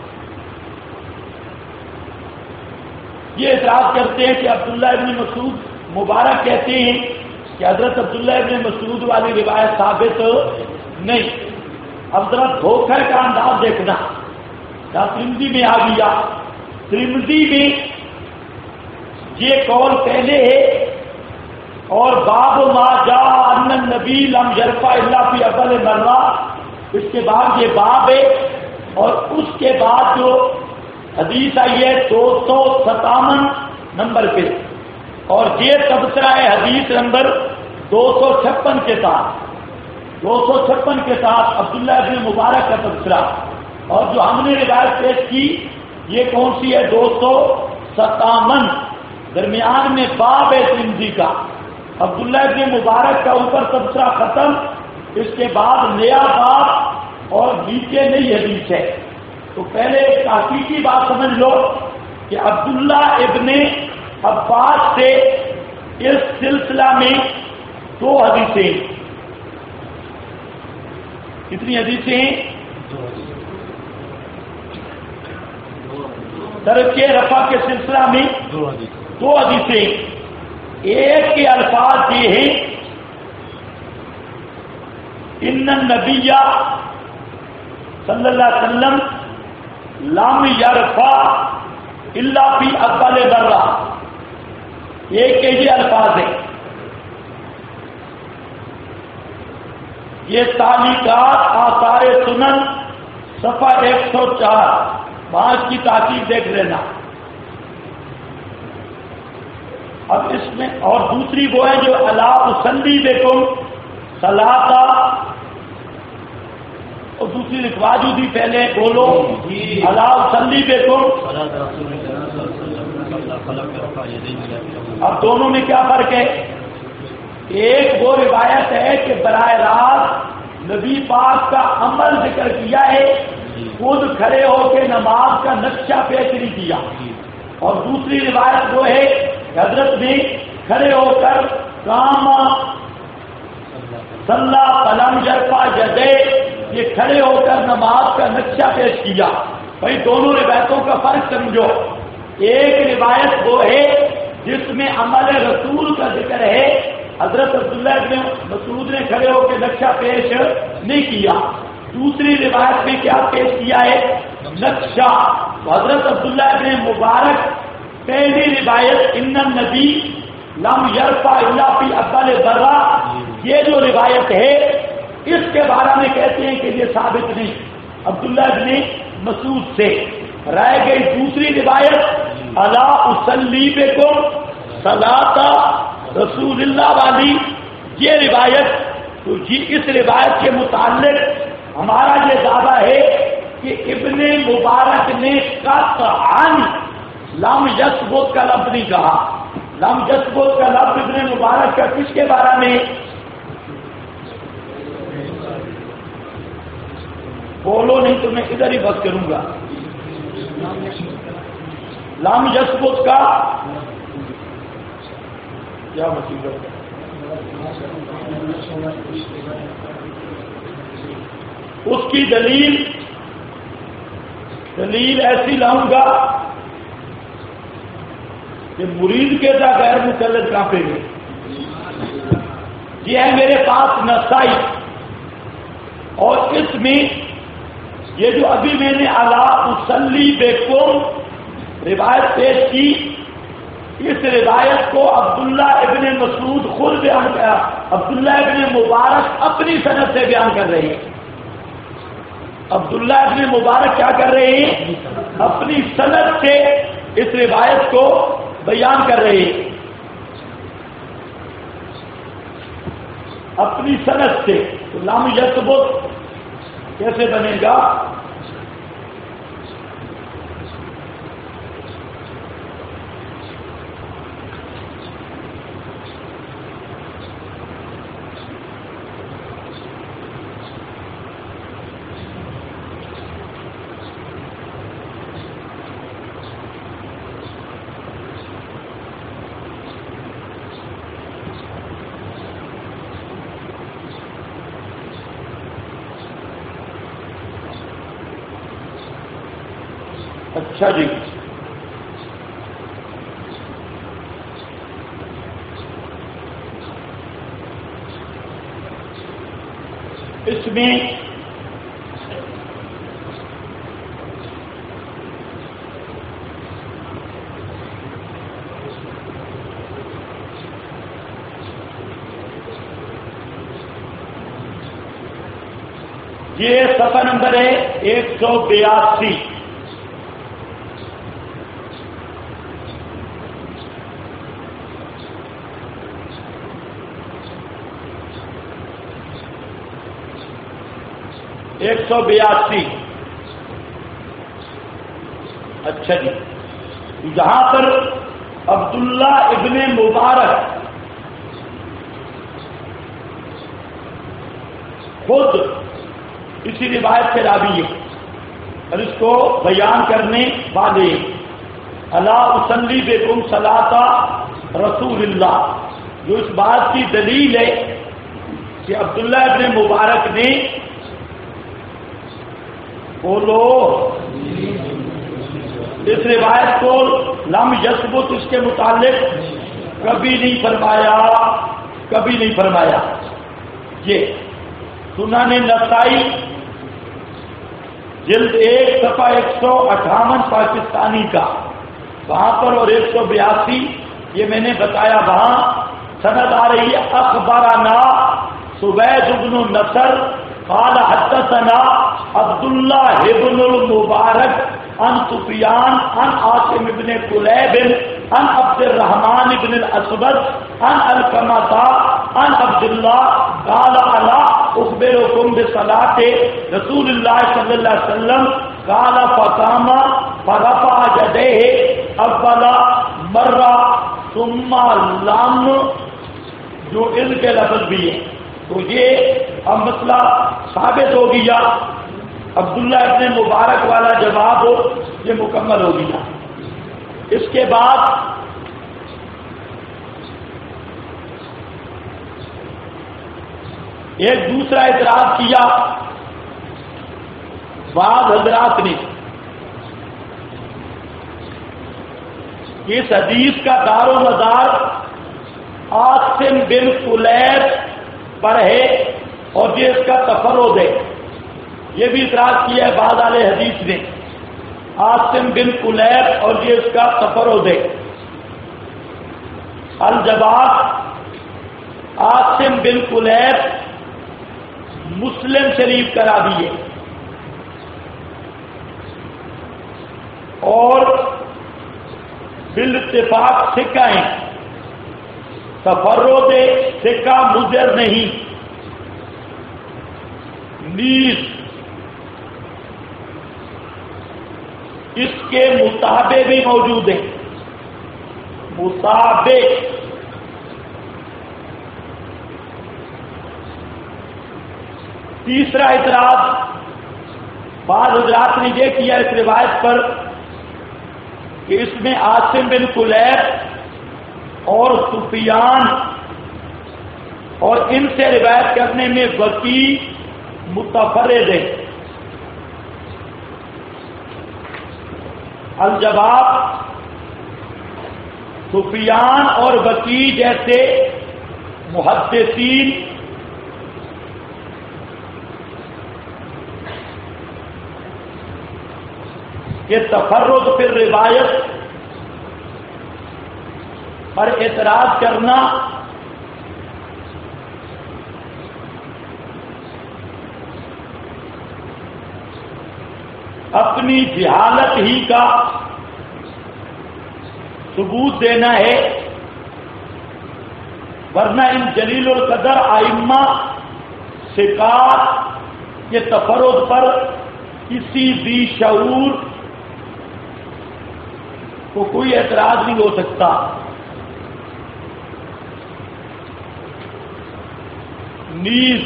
یہ اعتراض کرتے ہیں کہ عبداللہ ابن مسعود مبارک کہتے ہیں کہ حضرت عبداللہ ابن مسعود والی روایت ثابت نہیں. اب ذرا دھوکہ کا انداز دیکھنا. ترمذی میں آ گیا، ترمذی میں یہ قول پہلے ہے اور باب ما جاء ان النبی لم یرفع الا فی اول مرہ، اس کے بعد یہ باب ہے اور اس کے بعد جو حدیث آئی ہے 257 نمبر پہ، اور یہ تبصرہ ہے حدیث نمبر 256 کے ساتھ، 256 کے ساتھ عبداللہ ابن مبارک کا تبصرہ. اور جو ہم نے روایت پیش کی یہ کون سی ہے؟ 257. درمیان میں باب ہے ترمذی کا، عبداللہ ابن مبارک کا اوپر تبصرہ ختم، اس کے بعد نیا باب اور نیچے نئی حدیث ہے. تو پہلے ایک تحقیقی بات سمجھ لو کہ عبداللہ ابن عباس سے اس سلسلہ میں 2 حدیثیں. کتنی حدیثیں ہیں؟ ترک رفع کے سلسلہ میں 2 حدیثیں. ایک کے الفاظ یہ ہیں ان النبی صلی اللہ علیہ وسلم لم یرفع الا فی اول مرہ. ایک کے یہ الفاظ ہیں. یہ تعلیقات آثار سنن صفحہ 104 وہاں کی تحقیق دیکھ لینا. اب اس میں اور دوسری وہ ہے جو الا اصلی بکم صلاۃ، اور دوسری لکھوا جو دی پہلے بولو الا اصلی بکم. اب دونوں میں کیا فرق ہے؟ ایک وہ روایت ہے کہ براہ راست نبی پاک کا عمل ذکر کیا ہے، خود کھڑے ہو کے نماز کا نقشہ پیش نہیں کیا. اور دوسری روایت وہ ہے کہ حضرت نے کھڑے ہو کر کام صلی فلم یرفع یدے، یہ کھڑے ہو کر نماز کا نقشہ پیش کیا. بھائی دونوں روایتوں کا فرق سمجھو. ایک روایت وہ ہے جس میں عمل رسول کا ذکر ہے، حضرت عبداللہ ابن مسعود نے کھڑے ہو کے نقشہ پیش نہیں کیا. دوسری روایت میں کیا پیش کیا ہے؟ نقشہ. حضرت عبداللہ ابن مبارک پہلی روایت ان النبی لم یرفع الا فی اول مرہ، یہ جو روایت ہے اس کے بارے میں کہتے ہیں کہ یہ ثابت نہیں عبداللہ ابن مسعود سے. رہ گئی دوسری روایت الا اصلی بکم صلاۃ رسول اللہ والی، یہ روایت. تو جی اس روایت کے متعلق ہمارا یہ دعویٰ ہے کہ ابن مبارک نے قطعاً لم یثبت کا لفظ نہیں کہا. لم یثبت کا لفظ ابن مبارک کا کس کے بارے میں؟ بولو نہیں تو میں ادھر ہی بس کروں گا. لم یثبت کا کیا مصیبت ہے؟ اس کی دلیل ایسی لاؤں گا کہ مرید کے دا غیر مقلد کانپے گے. یہ ہے میرے پاس نسائی، اور اس میں یہ جو ابھی میں نے الا اصلی بکم روایت پیش کی، اس روایت کو عبداللہ ابن مسعود خود بیان کیا، عبداللہ ابن مبارک اپنی سند سے بیان کر رہے ہیں. عبداللہ ابن مبارک کیا کر رہے ہیں؟ اپنی سند سے اس روایت کو بیان کر رہے ہیں، اپنی سند سے. تو لم یثبت کیسے بنے گا؟ اچھا جی، اس میں یہ صفحہ نمبر ہے 182. اچھا جی، یہاں پر عبداللہ ابن مبارک خود اسی روایت سے راوی ہے اور اس کو بیان کرنے والے الا اصلی بکم صلاۃ رسول اللہ، جو اس بات کی دلیل ہے کہ عبداللہ ابن مبارک نے بولو اس روایت کو لم یثبت اس کے متعلق کبھی نہیں فرمایا. یہ سنن نسائی جلد 1 صفحہ 158 پاکستانی کا، وہاں پر، اور 182 یہ میں نے بتایا وہاں سند آ رہی ہے. اخبرنا سوید بن نصر قال حدثنا عبداللہ ابن المبارک عن سفیان عن عاصم بن کلیب عن عبد الرحمن بن الاسود عن علقمہ عن عبداللہ قال الا اخبرکم بصلاۃ رسول اللہ صلی اللہ علیہ وسلم قال فقام فرفع یدیہ اول مرہ ثم لم، جو ان کے لفظ بھی ہیں. تو یہ اب مسئلہ ثابت ہو گیا، عبداللہ ابن مبارک والا جواب یہ مکمل ہو گیا. اس کے بعد ایک دوسرا اعتراض کیا بعض حضرات نے، اس حدیث کا دار و مدار عاصم بن کلیب پر ہے اور یہ اس کا تفرد ہے. یہ بھی اعتراض کیا ہے بعض اہل حدیث نے، عاصم بن کلیب اور یہ اس کا تفرد ہے. الجواب، عاصم بن کلیب مسلم شریف کا راوی ہے اور بالاتفاق ثقہ ہیں. تفرد ثقہ مضر نہیں، نیز اس کے مصابے بھی موجود ہیں. مصابے تیسرا اعتراض بعض حضرات نے یہ کیا اس روایت پر کہ اس میں عاصم بن کلیب اور سفیان اور ان سے روایت کرنے میں وکی متفرد ہے. الجواب سفیان اور وکی جیسے محدثین کے تفرد پر روایت پر اعتراض کرنا اپنی جہالت ہی کا ثبوت دینا ہے، ورنہ ان جلیل القدر ائمہ ثقات کے تفرد پر کسی بھی شعور کو کوئی اعتراض نہیں ہو سکتا. نیز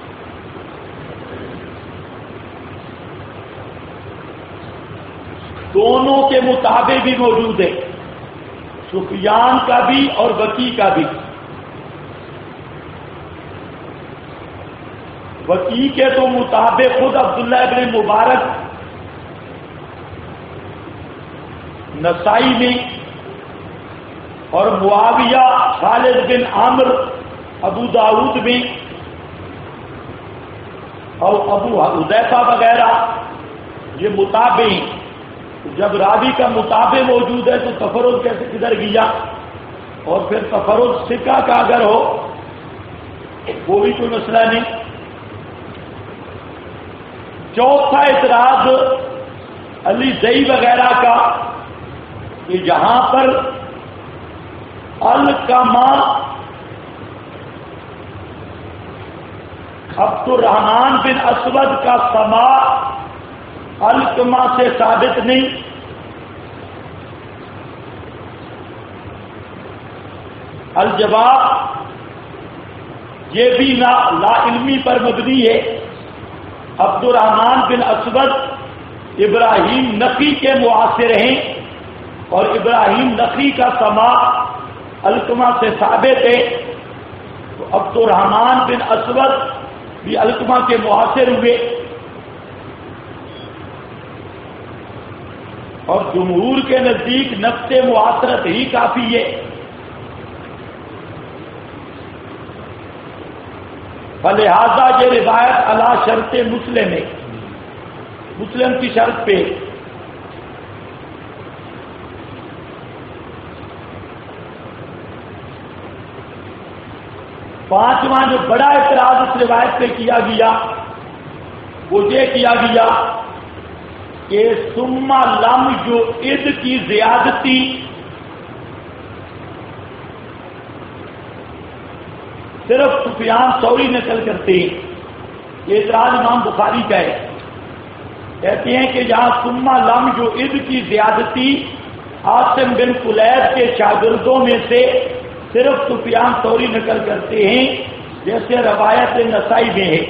دونوں کے مطابق بھی موجود ہے، سفیان کا بھی اور وکی کا بھی. وکی کے تو مطابق خود عبداللہ ابن مبارک نسائی میں اور معاویہ خالد بن عمرو ابو داؤد میں اور ابو حذیفہ وغیرہ یہ مطابق ہیں. جب راوی کا مطابق موجود ہے تو تفرد کیسے کدھر گیا؟ اور پھر تفرد ثقہ کا اگر ہو وہ بھی کوئی مسئلہ نہیں. چوتھا اعتراض علی زئی وغیرہ کا کہ جہاں پر القما عبد الرحمن بن اسود کا سماع القما سے ثابت نہیں، الجواب یہ بھی لا علمی پر مبنی ہے. عبد الرحمن بن اسود ابراہیم نخعی کے معاصر ہیں اور ابراہیم نخعی کا سماع القما سے ثابت ہے، تو عبد الرحمن بن اسود بھی القما کے معاصر ہوئے. اور جمہور کے نزدیک نفس معاصرت ہی کافی ہے. فلہذا یہ روایت علی شرط مسلم ہے، مسلم کی شرط پہ. پانچواں جو بڑا اعتراض اس روایت پہ کیا گیا وہ یہ کیا گیا کہ ثم لم جو عد کی زیادتی صرف سفیان ثوری نقل کرتے ہیں. یہ اعتراض امام بخاری کا ہے. کہتے ہیں کہ یہاں ثم لم جو عد کی زیادتی عاصم بن کلیب کے شاگردوں میں سے صرف سفیان ثوری نقل کرتے ہیں، جیسے روایت نسائی میں ہے.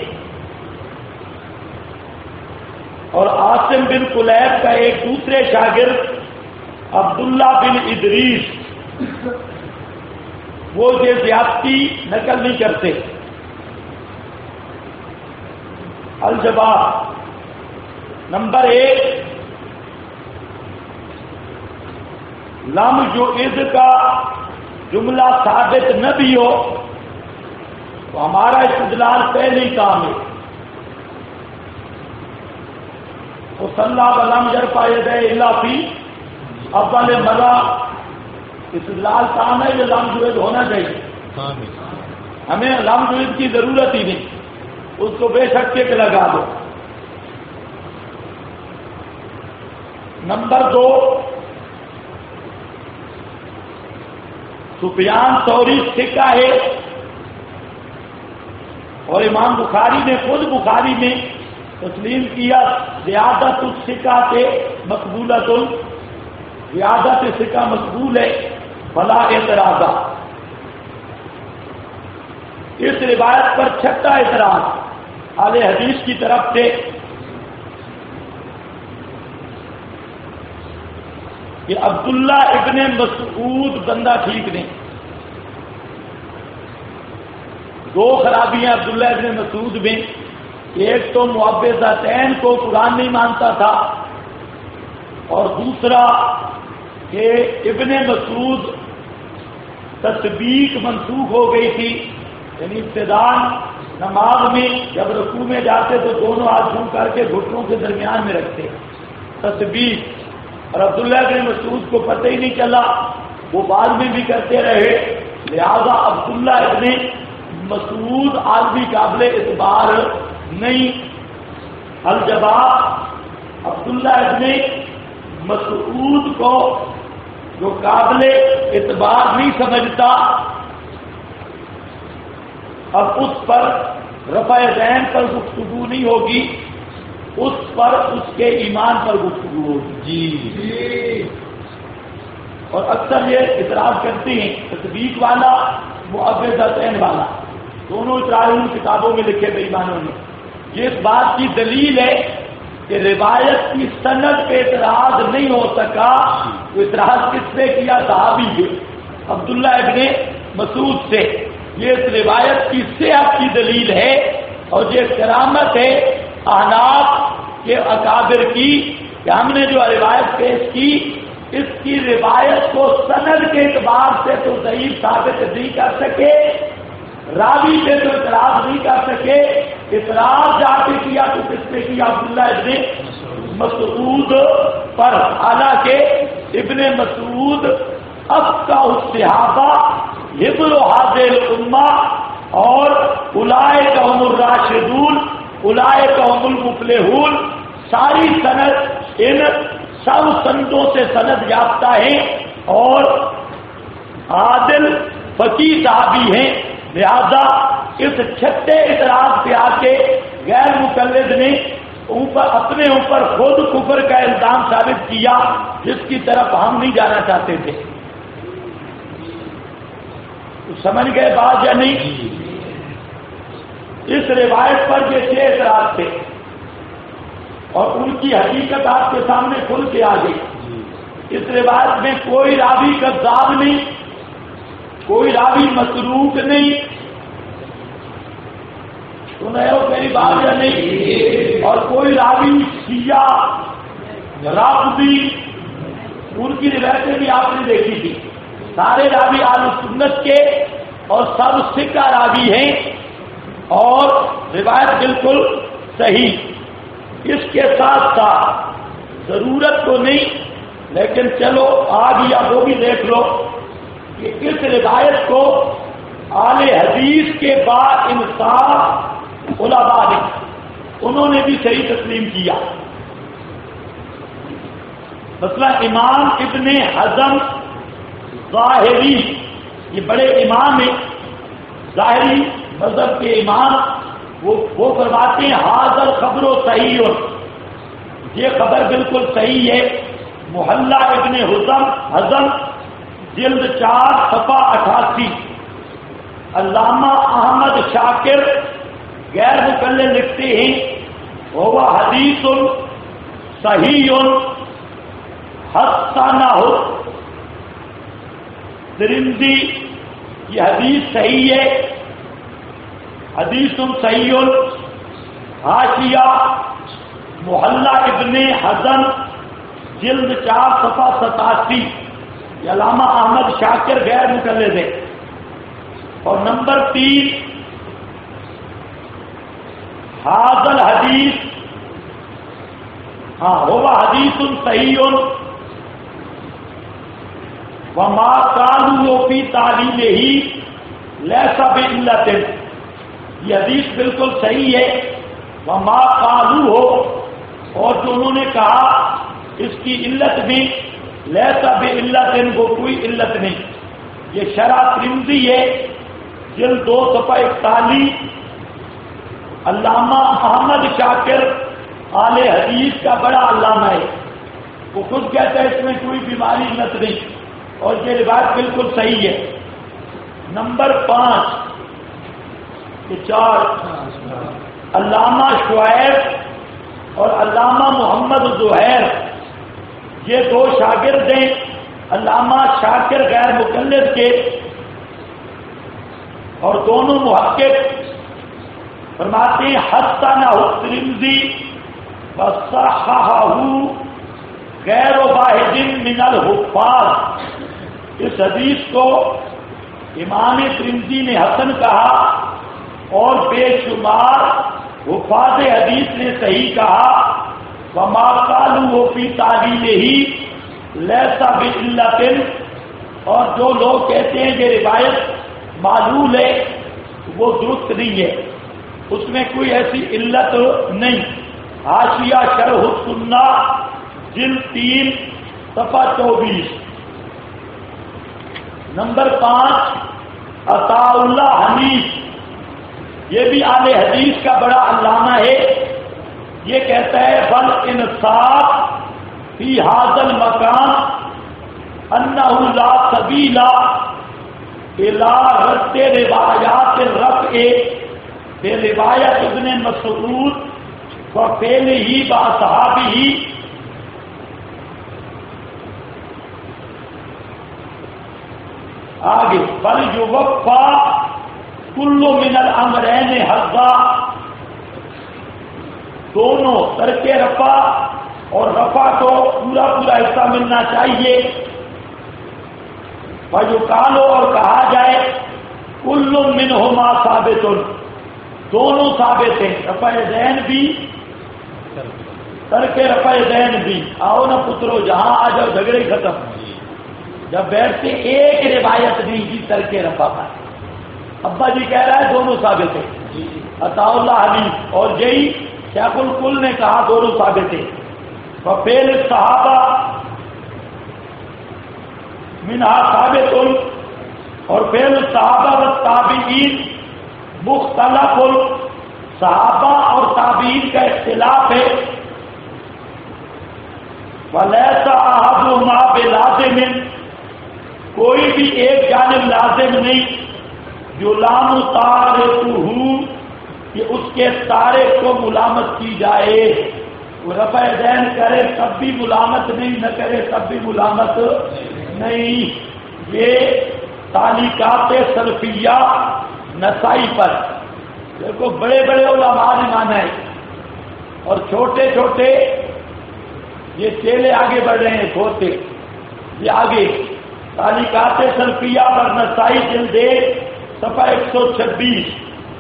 اور عاصم بن کلیب کا ایک دوسرے شاگرد عبداللہ بن ادریس وہ یہ زیادتی نقل نہیں کرتے. الجواب نمبر 1 لم جو عد کا جملہ ثابت نہ بھی ہو تو ہمارا استدلال پہلے ہی کام ہے. تو صلی اللہ علم یرفع یدیہ الا فی اول مرہ استدلال کام ہے. یہ لم جو عد ہونا چاہیے، ہمیں لم جو عد کی ضرورت ہی نہیں، اس کو بے شک کے لگا دو. نمبر 2 سفیان ثوری ثقہ ہے اور امام بخاری نے خود بخاری میں تسلیم کیا زیادت الثقہ سے مقبولۃ، زیادت ثقہ مقبول ہے فلا اعتراض. اس روایت پر چھٹا اعتراض اہل حدیث کی طرف سے کہ عبداللہ ابن مسعود بندہ ٹھیک نہیں. دو خرابیاں عبداللہ ابن مسعود میں، ایک تو معوذتین کو قرآن نہیں مانتا تھا، اور دوسرا کہ ابن مسعود تسبیح منسوخ ہو گئی تھی، یعنی ابتداء نماز میں جب رکوع میں جاتے تو دونوں ہاتھ چھو کر کے گھٹنوں کے درمیان میں رکھتے تسبیح، اور عبداللہ ابن مسعود کو پتہ ہی نہیں چلا، وہ بعد میں بھی کرتے رہے، لہذا عبداللہ ابن مسعود عالمی قابل اعتبار نہیں۔ الجواب، عبداللہ ابن مسعود کو جو قابل اعتبار نہیں سمجھتا، اب اس پر رفع ذہن پر گفتگو نہیں ہوگی، اس پر اس کے ایمان پر گفتگو ہوگی۔ جی، اور اکثر یہ اعتراض کرتے ہیں، تصدیق والا معوذتین والا، دونوں اعتراض ان کتابوں میں لکھے گئے ایمانوں نے۔ یہ اس بات کی دلیل ہے کہ روایت کی سند پہ اعتراض نہیں ہو سکا، تو اعتراض کس سے کیا؟ صحابی سے، عبداللہ ابن مسعود سے۔ یہ اس روایت کی صحت کی دلیل ہے، اور یہ کرامت ہے احناف کے اکابر کی کہ ہم نے جو روایت پیش کی، اس کی روایت کو سند کے اعتبار سے تو ضعیف ثابت نہیں کر سکے، راوی سے تو اعتراض نہیں کر سکے، اعتراض جا کے کیا تو کس نے کیا؟ عبداللہ ابن مسعود پر، حالانکہ ابن مسعود افقہ الصحابہ حبر و حاضر الامہ، اور اولئک هم الراشدون، اولئک هم المفلحون، ساری سند ان سب سندوں سے سند یافتہ ہیں اور عادل فقیہ صحابی ہیں، لہذا اس چھٹے اعتراض پہ آ کے غیر مقلد نے اپنے اوپر خود کفر کا الزام ثابت کیا، جس کی طرف ہم نہیں جانا چاہتے تھے۔ سمجھ گئے بات یا نہیں؟ اس روایت پر یہ 6 اعتراض تھے، اور ان کی حقیقت آپ کے سامنے کھل کے آ گئی۔ اس روایت میں کوئی راوی کذاب نہیں، کوئی راوی متروک نہیں، سن رہے ہو میری بات یا نہیں؟ اور کوئی راوی شیعہ رافضی، ان کی روایتیں بھی آپ نے دیکھی تھی، سارے راوی اہل سنت کے اور سب ثقہ راوی ہیں، اور روایت بالکل صحیح۔ اس کے ساتھ ساتھ ضرورت تو نہیں، لیکن چلو آ گیا وہ بھی دیکھ لو کہ اس روایت کو اہل حدیث کے بعد انصاف علماء نے، انہوں نے بھی صحیح تسلیم کیا۔ مثلا امام ابن حزم ظاہری، یہ بڑے امام ہیں، ظاہری مذہب کے امام، وہ فرماتے ہیں حاضر خبر و صحیح، یہ خبر بالکل صحیح ہے۔ محلہ ابن حزم جلد 4 صفحہ 88، علامہ احمد شاکر غیر مقلد لکھتے ہیں وہ حدیث صحیح حسنہ ترمذی، یہ حدیث صحیح ہے، حدیث صحیح حاشیہ محلہ ابن حزم جلد 4 صفحہ 87، یہ علامہ احمد شاکر غیر مقلد ہے۔ اور نمبر 3 حاضل حدیث، ہوا حدیث صحیح وما قالوا فی تعلیل ہی لیس بعلت، یہ حدیث بالکل صحیح ہے، وما قالوا ہو، اور جو انہوں نے کہا اس کی علت میں لیس بعلت، وہ کوئی علت نہیں۔ یہ شرح ترمذی ہے، جلد 2 صفحہ 41، علامہ احمد شاکر اہل حدیث کا بڑا علامہ ہے، وہ خود کہتا ہے اس میں کوئی بیماری علت نہیں، اور یہ روایت بالکل صحیح ہے۔ نمبر 5 4 علامہ شعیب اور علامہ محمد زہیر، یہ 2 شاگرد ہیں علامہ شاکر غیر مقلد کے، اور دونوں محقق فرماتے ہیں حسنہ الترمذی وصححہ غیر واحد من الحفاظ، اس حدیث کو امام ترمذی نے حسن کہا اور بے شمار حفاظ حدیث نے صحیح کہا، وما قالوا فی تعلیلہ لیس بعلۃ، اور جو لوگ کہتے ہیں کہ روایت معلول ہے وہ درست نہیں ہے، اس میں کوئی ایسی علت نہیں۔ حاشیہ شرح السنہ جلد 3 صفحہ 24۔ نمبر 5 عطاء اللہ حنیف، یہ بھی اہل حدیث کا بڑا علامہ ہے، یہ کہتا ہے بل انصاف فی ھذا المکان انہ لا سبیل الی رد روایات الرفع بروایت ابن مسعود وفعلہ باصحابہ، آگے بل یوفا کل من الامرین حظا، دونوں ترک رفع اور رفع کو پورا پورا حصہ ملنا چاہیے۔ فیقال، اور کہا جائے کل منہما ثابت، دونوں ثابت ہیں، رفع ذہن بھی ترک رفع ذہن بھی۔ آؤ نا پترو جہاں آ جاؤ، جھگڑے ختم۔ جب بیٹھتے ایک روایت نہیں کی ترک رفع کا، ابا جی کہہ رہا ہے دونوں ثابت ہیں، عطاء اللہ حنیف، اور یہی شیخ الکل نے کہا دونوں ثابت ہیں۔ وفعل الصحابہ منہا ثابت، اور فعل الصحابہ والتابعین مختلف، صحابہ اور تابعین کا اختلاف ہے۔ ولیس احدہما بلازم، کوئی بھی ایک جانب لازم نہیں، یلام تارکہ، کہ اس کے تارک کو ملامت کی جائے، وہ رفع ذہن کرے تب بھی ملامت نہیں، نہ کرے تب بھی ملامت نہیں۔ یہ تعلیقات سلفیہ نسائی پر، دیکھو بڑے بڑے علماء نے مانا ہے، اور چھوٹے چھوٹے یہ چیلے آگے بڑھ رہے ہیں، چھوٹے یہ آگے۔ تعلیقات سلفیہ پر نسائی جلد 1 صفحہ 126۔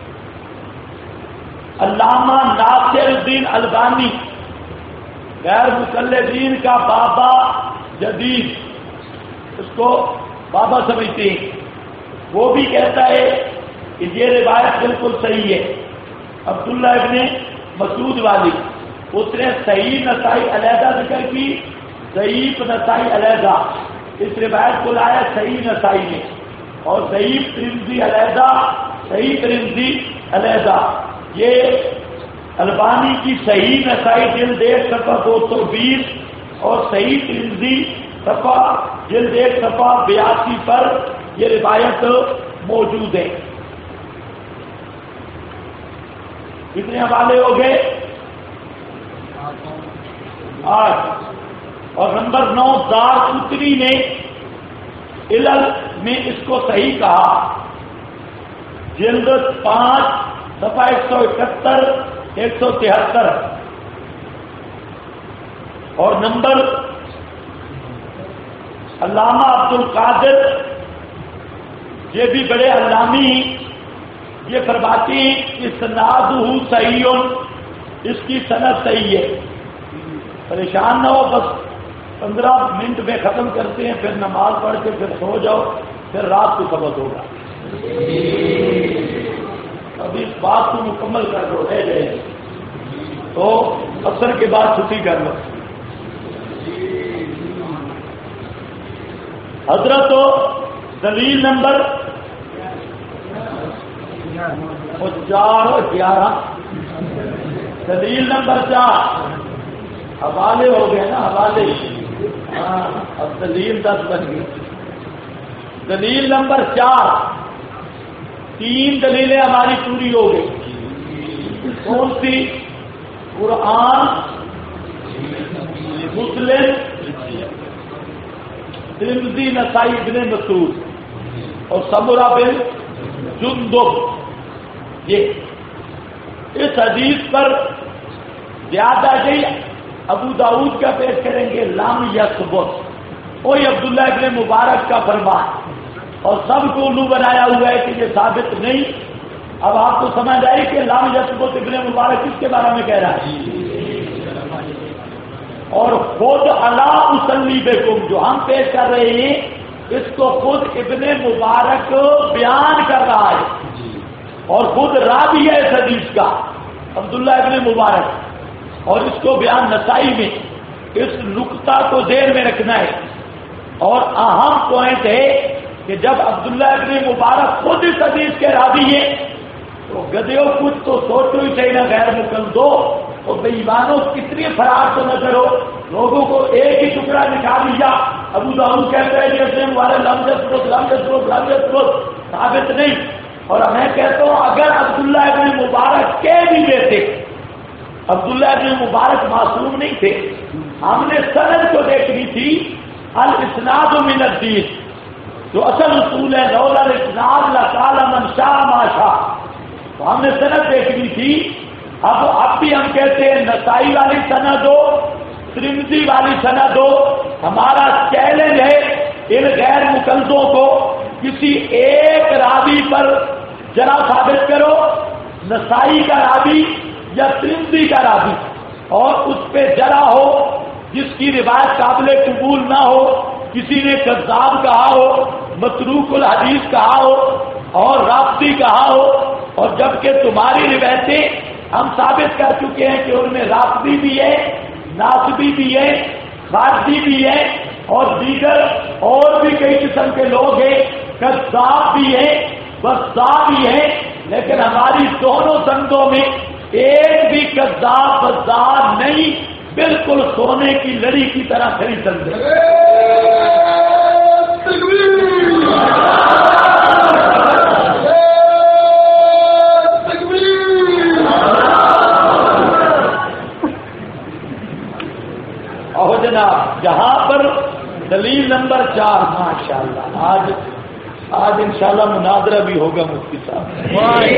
علامہ ناصر الدین البانی، غیر مقلدین کا بابا جدید، اس کو بابا سمجھتے ہیں، وہ بھی کہتا ہے کہ یہ روایت بالکل صحیح ہے۔ عبداللہ ابن مسعود والی، اس نے صحیح نسائی علیحدہ ذکر کی، ضعیف نسائی علیحدہ، اس روایت کو لایا صحیح نسائی میں، اور ضعیف ترمذی علیحدہ، صحیح ترمذی علیحدہ۔ یہ البانی کی صحیح نسائی جلد 1 صفحہ 220 اور صحیح ترمذی صفحہ جلد 1 صفحہ 82 پر یہ روایت موجود ہے۔ کتنے حوالے ہو گئے؟ 8۔ اور نمبر 9 دارقطنی نے علل میں اس کو صحیح کہا، جلد 5 صفحہ 171 173۔ اور نمبر علامہ عبد القادر، یہ بھی بڑے علامی، یہ فرماتے ہیں کہ سنادہ صحیح، اس کی سند صحیح ہے۔ پریشان نہ ہو، بس 15 منٹ میں ختم کرتے ہیں، پھر نماز پڑھ کے پھر سو جاؤ، پھر رات کو سبق ہوگا۔ اب اس بات کو مکمل کر دو، رہ گئے تو عصر کے بعد چھٹی کر لو۔ حضرت دلیل نمبر 4 اور 11، دلیل نمبر 4 حوالے ہو گئے نا، حوالے، ہاں اب دلیل 10 بن گئی۔ دلیل نمبر 4، 3 دلیلیں ہماری پوری ہو گئی۔ کون سی؟ قرآن، مسلم، ترمذی، نسائی، ابن مسعود اور سمرہ بن جندب، یہ اس حدیث پر زیادہ جی ابو داؤد کا پیش کریں گے لم یثبت، وہی عبداللہ ابن مبارک کا فرمان، اور سب کو الو بنایا ہوا ہے کہ یہ ثابت نہیں۔ اب آپ کو سمجھ آئی کہ لم یثبت ابن مبارک کس کے بارے میں کہہ رہا ہے، اور خود الا اصلی بکم جو ہم پیش کر رہے ہیں اس کو خود ابن مبارک بیان کر رہا ہے، اور خود راوی ہے اس حدیث کا عبداللہ ابن مبارک، اور اس کو بیان نسائی میں، اس نقطہ کو ذہن میں رکھنا ہے۔ اور اہم پوائنٹ ہے کہ جب عبداللہ ابن مبارک خود اس حدیث کے راوی ہیں تو گدیوں کچھ تو سوچو ہی چاہیے، غیر مکل دو، اور بے ایمانوں کتنی فرار تو نہ کرو، لوگوں کو ایک ہی ٹکڑا نکال لیا۔ ابو داؤد کہتا ہے کہ اس نے ہمارے لمبے ثابت نہیں، اور میں کہتا ہوں اگر عبداللہ ابن مبارک کے بھی دیتے، عبداللہ ابن مبارک معصوم نہیں تھے، ہم نے سند کو دیکھنی تھی، الاسناد من الدین، جو اصل اصول ہے لولا الاسناد لقال من شاء ما شاء، تو ہم نے سند دیکھنی تھی۔ اب بھی ہم کہتے ہیں نسائی والی سند ہو، ترمذی والی سند ہو، ہمارا چیلنج ہے ان غیر مقلدوں کو کسی ایک راوی پر ذرا ثابت کرو، نسائی کا راوی یا ترمذی کا راوی، اور اس پہ ذرا ہو جس کی روایت قابل قبول نہ ہو، کسی نے کذاب کہا ہو، متروک الحدیث کہا ہو، اور رافضی کہا ہو، اور جبکہ تمہاری روایتیں ہم ثابت کر چکے ہیں کہ ان میں رافضی بھی ہے، ناصبی بھی ہے، خارجی بھی ہے، اور دیگر اور بھی کئی قسم کے لوگ ہیں، کذاب بھی ہیں، بزاز بھی ہیں، لیکن ہماری دونوں سندوں میں ایک بھی کذاب بزاز نہیں، بالکل سونے کی لڑی کی طرح کھڑی سند ہے۔ اور جناب جہاں پر دلیل نمبر 4، ماشاءاللہ آج انشاءاللہ مناظرہ بھی ہوگا مفتی صاحب،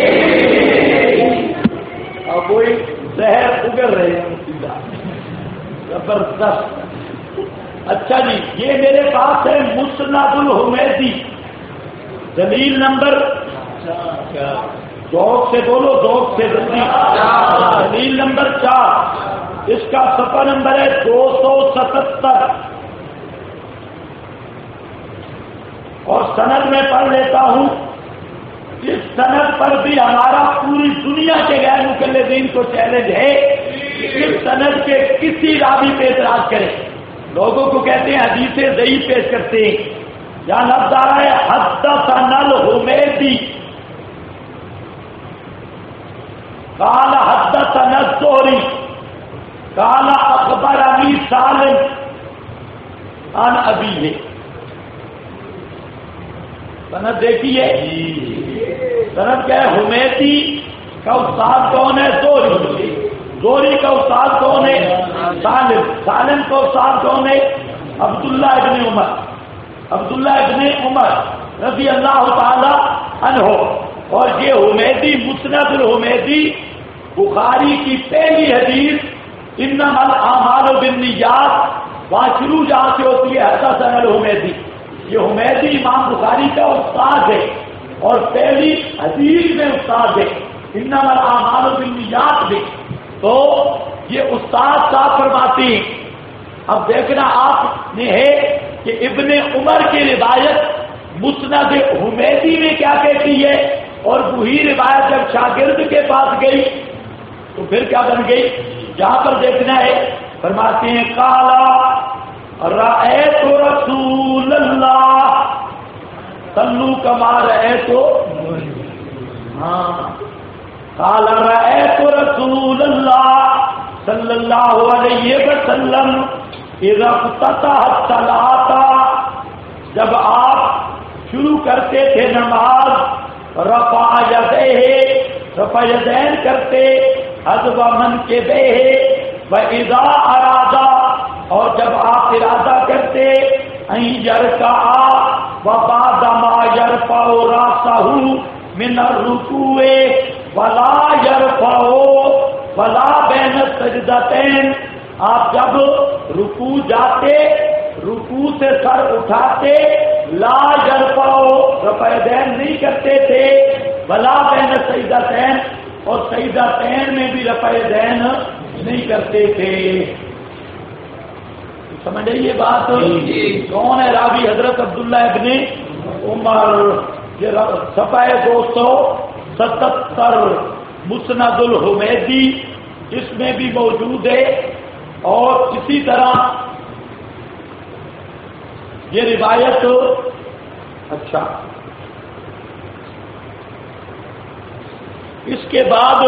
اب وہی زہر اگل رہے ہیں مفتی صاحب، زبردست۔ اچھا جی، یہ میرے پاس ہے مسند الحمیدی، دلیل نمبر، ذوق سے بولو، ذوق سے جلدی، دلیل نمبر 4، اس کا صفحہ نمبر ہے 277، اور سند میں پڑھ لیتا ہوں۔ اس سند پر بھی ہمارا پوری دنیا کے غیر مقلدین کو چیلنج ہے کہ اس سند کے کسی راوی پہ اعتراض کرے۔ لوگوں کو کہتے ہیں حدیث ضعیف پیش کرتے ہیں، یہاں لفظ آ رہا ہے حدثنا الحمیدی قال حدثنا الزہری قال اخبرنی سالم عن ابیہ۔ سند دیکھیے، سند کیا ہے؟ حمیدی کا استاد کون ہے؟ زہری، زہری کا استاد کون ہے؟ سالم، سالم کا استاد کون ہے؟ عبداللہ ابن عمر، عبداللہ ابن عمر رضی اللہ تعالی عنہ۔ اور یہ حمیدی، مسند الحمیدی بخاری کی پہلی حدیث انما الاعمال بالنیات، وہاں شروع جہاں سے ہوتی ہے حدثنا الحمیدی، یہ حمیدی امام بخاری کا استاد ہے اور پہلی حدیث میں استاد ہے، انما الاعمال بالنیات بھی۔ تو یہ استاد صاحب فرماتے ہیں۔ اب دیکھنا آپ نے ہے کہ ابن عمر کی روایت مسند حمیدی میں کیا کہتی ہے، اور وہی روایت جب شاگرد کے پاس گئی تو پھر کیا بن گئی؟ جہاں پر دیکھنا ہے فرماتے ہیں قال رأیت رسول اللہ صلو کما رأیت، قال رأیت رسول اللہ صلی اللہ علیہ وسلم اذا افتتح الصلاۃ، جب آپ شروع کرتے تھے نماز، رفع یدیہ، رفع یدین کرتے، حذو منکبیہ، واذا اراد، اور جب آپ ارادہ کرتے، ان یرکع، وبعد ما یرفع راسہ من الرکوع ولا یرفع ولا بین السجدتین، آپ جب رکوع جاتے رکوع سے سر اٹھاتے لا یرفع رفع دین نہیں کرتے تھے، ولا بین السجدتین اور سجدتین میں بھی رفع دین نہیں کرتے تھے۔ سمجھ رہی یہ بات؟ کون ہے راوی؟ حضرت عبداللہ ابن عمر۔ یہ صفحہ 277 مسند الحمیدی اس میں بھی موجود ہے، اور اسی طرح یہ روایت اچھا اس کے بعد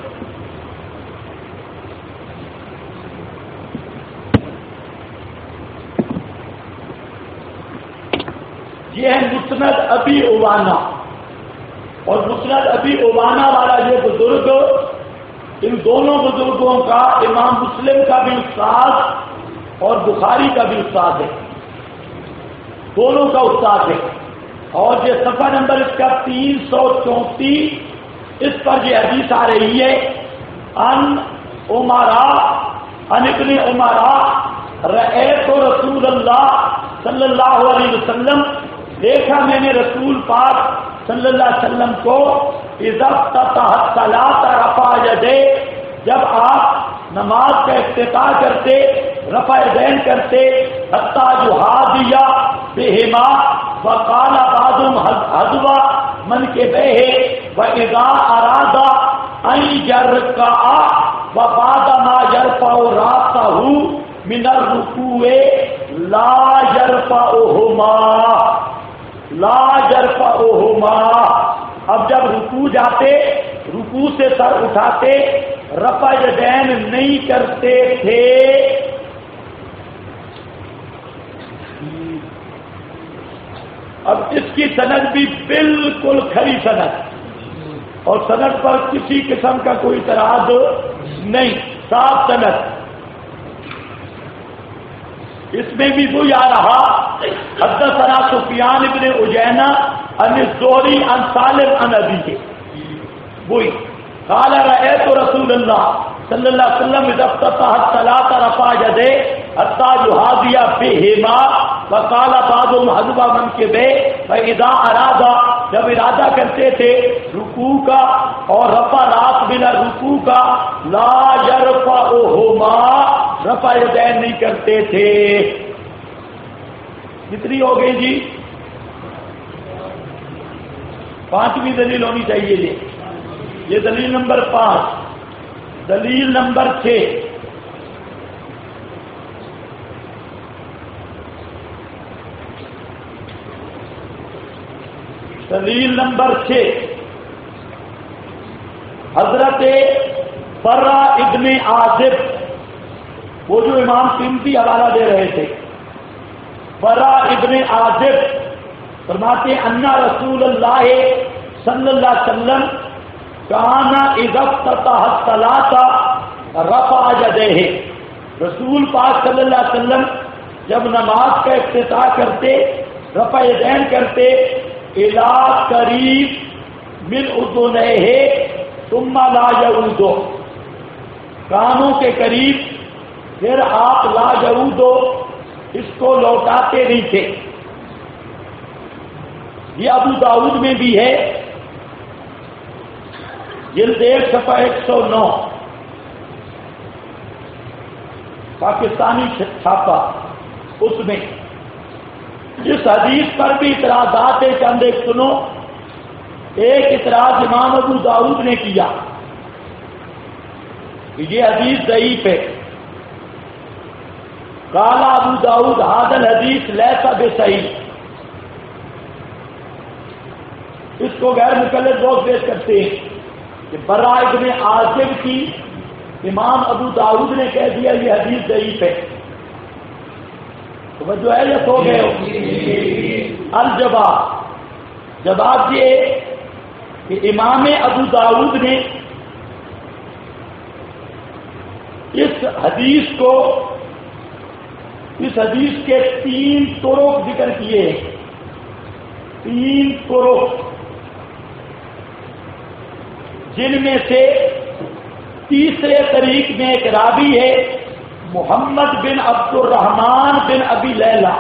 یہ ہے مسند ابی عوانہ، اور مسند ابی عوانہ والا یہ بزرگ، ان دونوں بزرگوں کا امام مسلم کا بھی استاد اور بخاری کا بھی استاد ہے، دونوں کا استاد ہے۔ اور یہ صفحہ نمبر اس کا 334، اس پر یہ حدیث آ رہی ہے، ان ابن عمر رأیت رسول اللہ صلی اللہ علیہ وسلم، دیکھا میں نے رسول پاک صلی اللہ علیہ وسلم کو اذا افتتح الصلاۃ رفع یدیہ، جب آپ نماز کا افتتاح کرتے رفع دین کرتے، حتی یحاذی بہما وقال بعضهم حذو منکبیہ واذا اراد ان یرکع وبعد ما یرفع راسہ من الرکوع لا یرفعہما اب جب رکوع جاتے رکوع سے سر اٹھاتے رفع یدین نہیں کرتے تھے۔ اب اس کی سند بھی بالکل کھری سند، اور سند پر کسی قسم کا کوئی اعتراض نہیں، صاف سند۔ اس میں بھی وہی آ رہا، حدثنا سفیان بن عیینہ عن الزہری عن سالم عن ابیہ، وہی قال رأیت رسول اللہ صلی اللہ علیہ وسلم اذا افتتح الصلاۃ رفع یدیہ حتی یحاذی بہما وقال بعضهم حذو منکبیہ فاذا اراد، جب ارادہ کرتے تھے رکوع کا اور رفع راس بنا رکوع کا لا یرفعہما، رفع یدین نہیں کرتے تھے۔ کتنی ہو گئی جی؟ 5ویں دلیل ہونی چاہیے جی، یہ دلیل نمبر 5۔ دلیل نمبر 6، دلیل نمبر 6 حضرت برہ ابن عازب، وہ جو امام قیمتی حوالہ دے رہے تھے، برہ ابن عازب فرماتے ان رسول اللہ صلی اللہ علیہ وسلم کان اذا افتتح الصلاۃ رفع یدیہ، رسول پاک صلی اللہ علیہ وسلم جب نماز کا افتتاح کرتے رفع یدین کرتے الی قریب من اذنیہ ثم لا یعود، کانوں کے قریب، پھر آپ لا یعود اس کو لوٹاتے نہیں تھے۔ یہ ابو داؤد میں بھی ہے، جلد 1 صفحہ 109 پاکستانی چھاپا، اس میں جس حدیث پر بھی اعتراضات ہے، چند ایک سنو۔ ایک اعتراض امام ابو داؤد نے کیا کہ یہ حدیث ضعیف ہے، قال ابو داؤد ھذا الحدیث لیس بصحیح، اس کو غیر مقلد لوگ پیش کرتے ہیں کہ برہ ابن عازب کی امام ابو داؤد نے کہہ دیا یہ حدیث ضعیف ہے، تو جو ہے یہ سو گئے ہو۔ الجواب، جواب یہ کہ امام ابو داؤد نے اس حدیث کے 3 طرق ذکر کیے ہیں، 3 طرق۔ جن میں سے تیسرے طریق میں ایک راوی ہے محمد بن عبد الرحمن بن ابی لیلہ.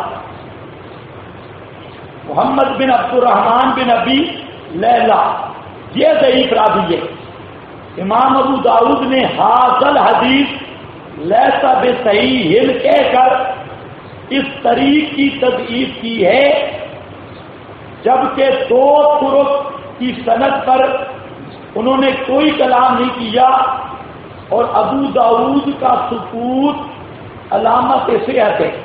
محمد بن عبد الرحمن بن ابی لیلہ یہ ضعیف راوی ہے. امام ابو داؤد نے حاصل حدیث لیس بصحیح کہہ کر اس طریق کی تضعیف کی ہے، جبکہ دو طرق کی سند پر انہوں نے کوئی کلام نہیں کیا، اور ابو داؤد کا سکوت علامت صحت ہے.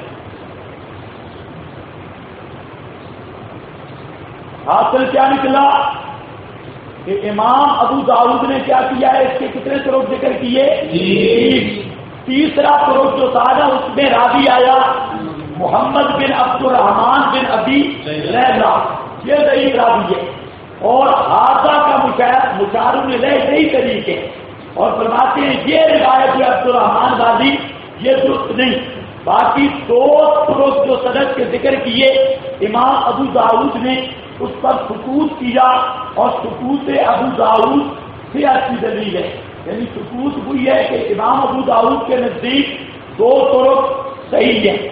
حاصل کیا نکلا کہ امام ابو داؤد نے کیا کیا ہے، اس کے کتنے طرق ذکر کیے؟ تیسرا طرق جو تھا نا اس میں راوی آیا محمد بن عبد الرحمن بن ابی لیلہ، یہ ضعیف راوی ہے. اور حادثہ کا مشارون الیہ صحیح طریقے اور فرماتے ہیں یہ روایت جو عبد الرحمن غازی یہ درست نہیں. باقی دو طرق جو سند کے ذکر کیے امام ابو داؤد نے اس پر سکوت کیا، اور سکوت ابو داؤد سے اچھی دلیل ہے. یعنی سکوت ہوئی ہے کہ امام ابو داؤد کے نزدیک دو طرق صحیح ہے.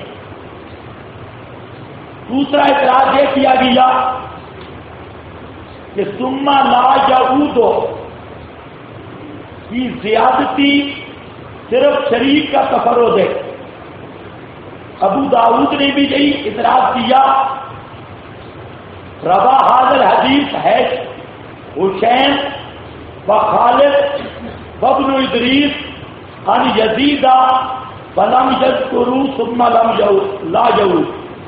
دوسرا اعتراض یہ کیا گیا کہ ثم لا یعود کی زیادتی صرف شریک کا تفرد ہے. ابو داؤد نے بھی یہی اعتراض کیا. روا حاضر حدیث ہے حسین و خالد وابن ادریس عن یزید ولم یذکروا ثم لا یعود.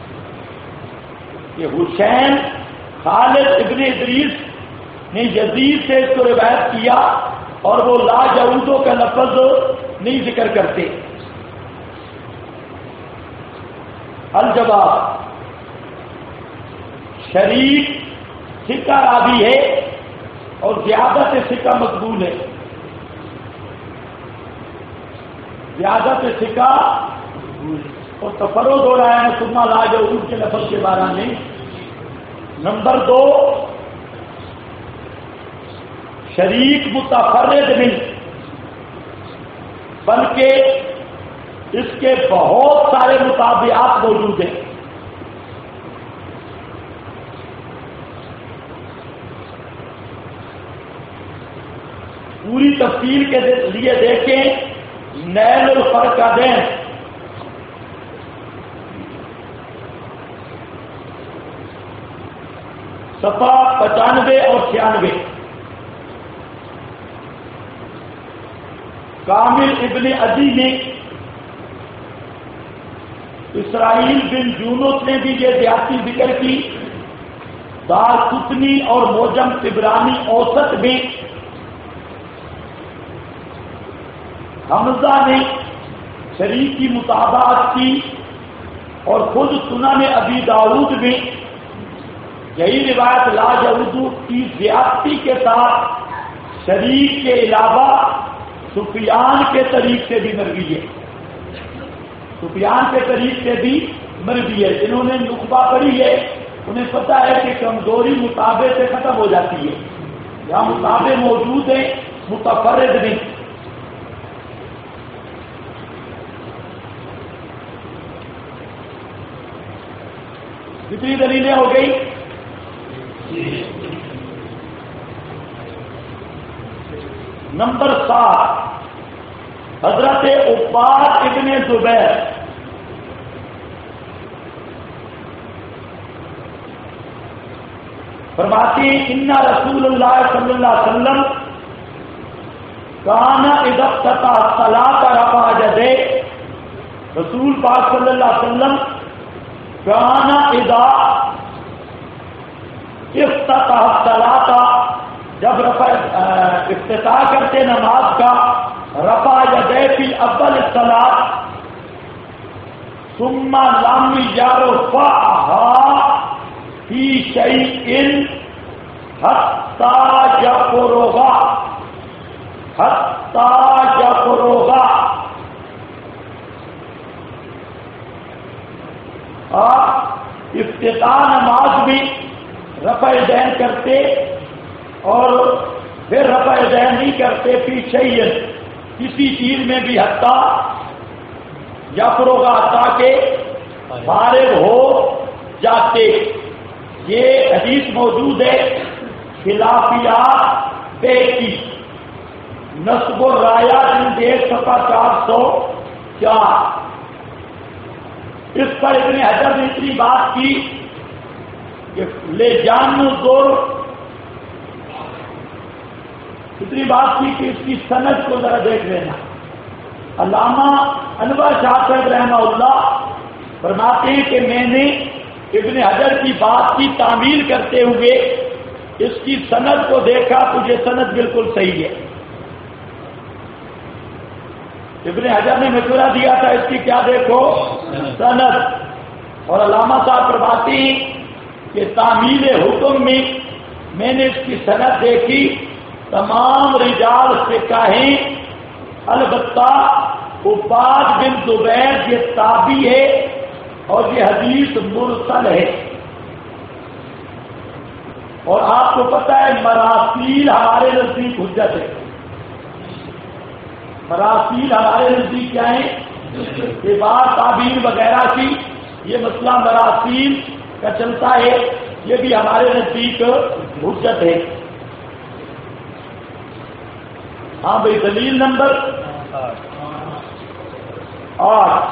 یہ حسین خالد ابن ادریس نے یزید سے اس کو روایت کیا اور وہ لا یعودو کا لفظ نہیں ذکر کرتے. الجواب شریک سکہ راوی ہے اور زیادت سکہ مقبول ہے. زیادت سکہ اور تفرد ہو رہا ہے ثم لا یعود کے لفظ کے بارے میں. نمبر 2 شریک متفرد نہیں بلکہ اس کے بہت سارے مطابعات موجود ہیں. پوری تفصیل کے لیے دیکھیں نیل الفرقدین صفحہ 95 اور 96. کامل ابن عدی نے اسرائیل بن یونس نے بھی یہ زیادتی ذکر کی. دارقطنی اور موجم طبرانی اوسط میں حمزہ نے شریک کی مطابقت کی، اور خود سنن ابی داؤد میں یہی روایت لا یعود کی زیادتی کے ساتھ شریک کے علاوہ سفیان کے طریق سے بھی مروی ہے. سفیان کے طریق سے بھی مروی ہے. جنہوں نے نخبہ پڑھی ہے انہیں پتہ ہے کہ کمزوری مطابع سے ختم ہو جاتی ہے. یہاں مطابع موجود ہیں، متفرد نہیں. کتنی دلیلیں ہو گئی؟ نمبر 7 حضرت عباد ابن زبیر فرماتی ان رسول اللہ صلی اللہ علیہ وسلم کان اذا افتتح الصلاۃ رفع یدیہ. رسول پاک صلی اللہ علیہ وسلم کان اذا افتتح الصلاۃ جب افتتاح کرتے نماز کا رفع یدیہ فی اول الصلاۃ ثم لم یرفعها فی شیء حتی یفرغ افتتاح نماز میں رفع یدین کرتے اور پھر رفع ذہن نہیں کرتے پیچھے ہی کسی چیز میں بھی حتیٰ یا فروغ تاکہ فارغ ہو جاتے. یہ حدیث موجود ہے خلافیات بے کی نصب الرایا جلد 1 صفحہ 404. اس پر ابن حجر نے اتنی بات کی کہ لے جان دور اتنی بات کی کہ اس کی سند کو ذرا دیکھ لینا. علامہ انور شاہ صاحب رحمہ اللہ فرماتے ہیں کہ میں نے ابن حجر کی بات کی تعمیل کرتے ہوئے اس کی سند کو دیکھا تو یہ سند بالکل صحیح ہے. ابن حجر نے مشورہ دیا تھا اس کی کیا دیکھو سند. اور علامہ صاحب فرماتے ہیں کہ تعمیل حکم میں نے اس کی سند دیکھی. تمام رجال ثقہ ہیں البتہ عباد بن زبیر یہ تابعی ہے اور یہ حدیث مرسل ہے. اور آپ کو پتہ ہے مراسیل ہمارے نزدیک حجت ہے. مراسیل ہمارے نزدیک کیا ہے؟ عباد تابعین وغیرہ کی یہ مسئلہ مراسیل کا چلتا ہے. یہ بھی ہمارے نزدیک حجت ہے. ہاں بھائی دلیل نمبر 8.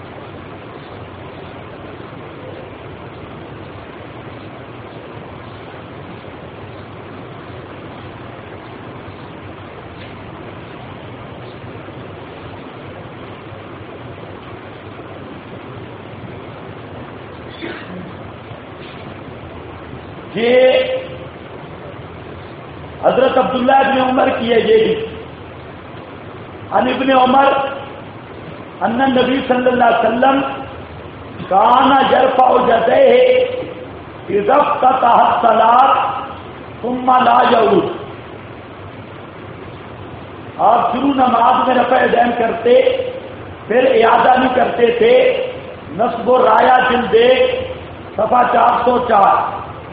یہ حضرت عبداللہ ابن عمر کی ہے. یہ بھی عن ابن عمر ان النبی صلی اللہ علیہ وسلم کان یرفع یدیہ اذا افتتح الصلاۃ ثم لا یعود. آپ شروع نماز میں رفع یدین کرتے پھر اعادہ نہیں کرتے تھے. نصب الرایا جلد 1 صفحہ 404.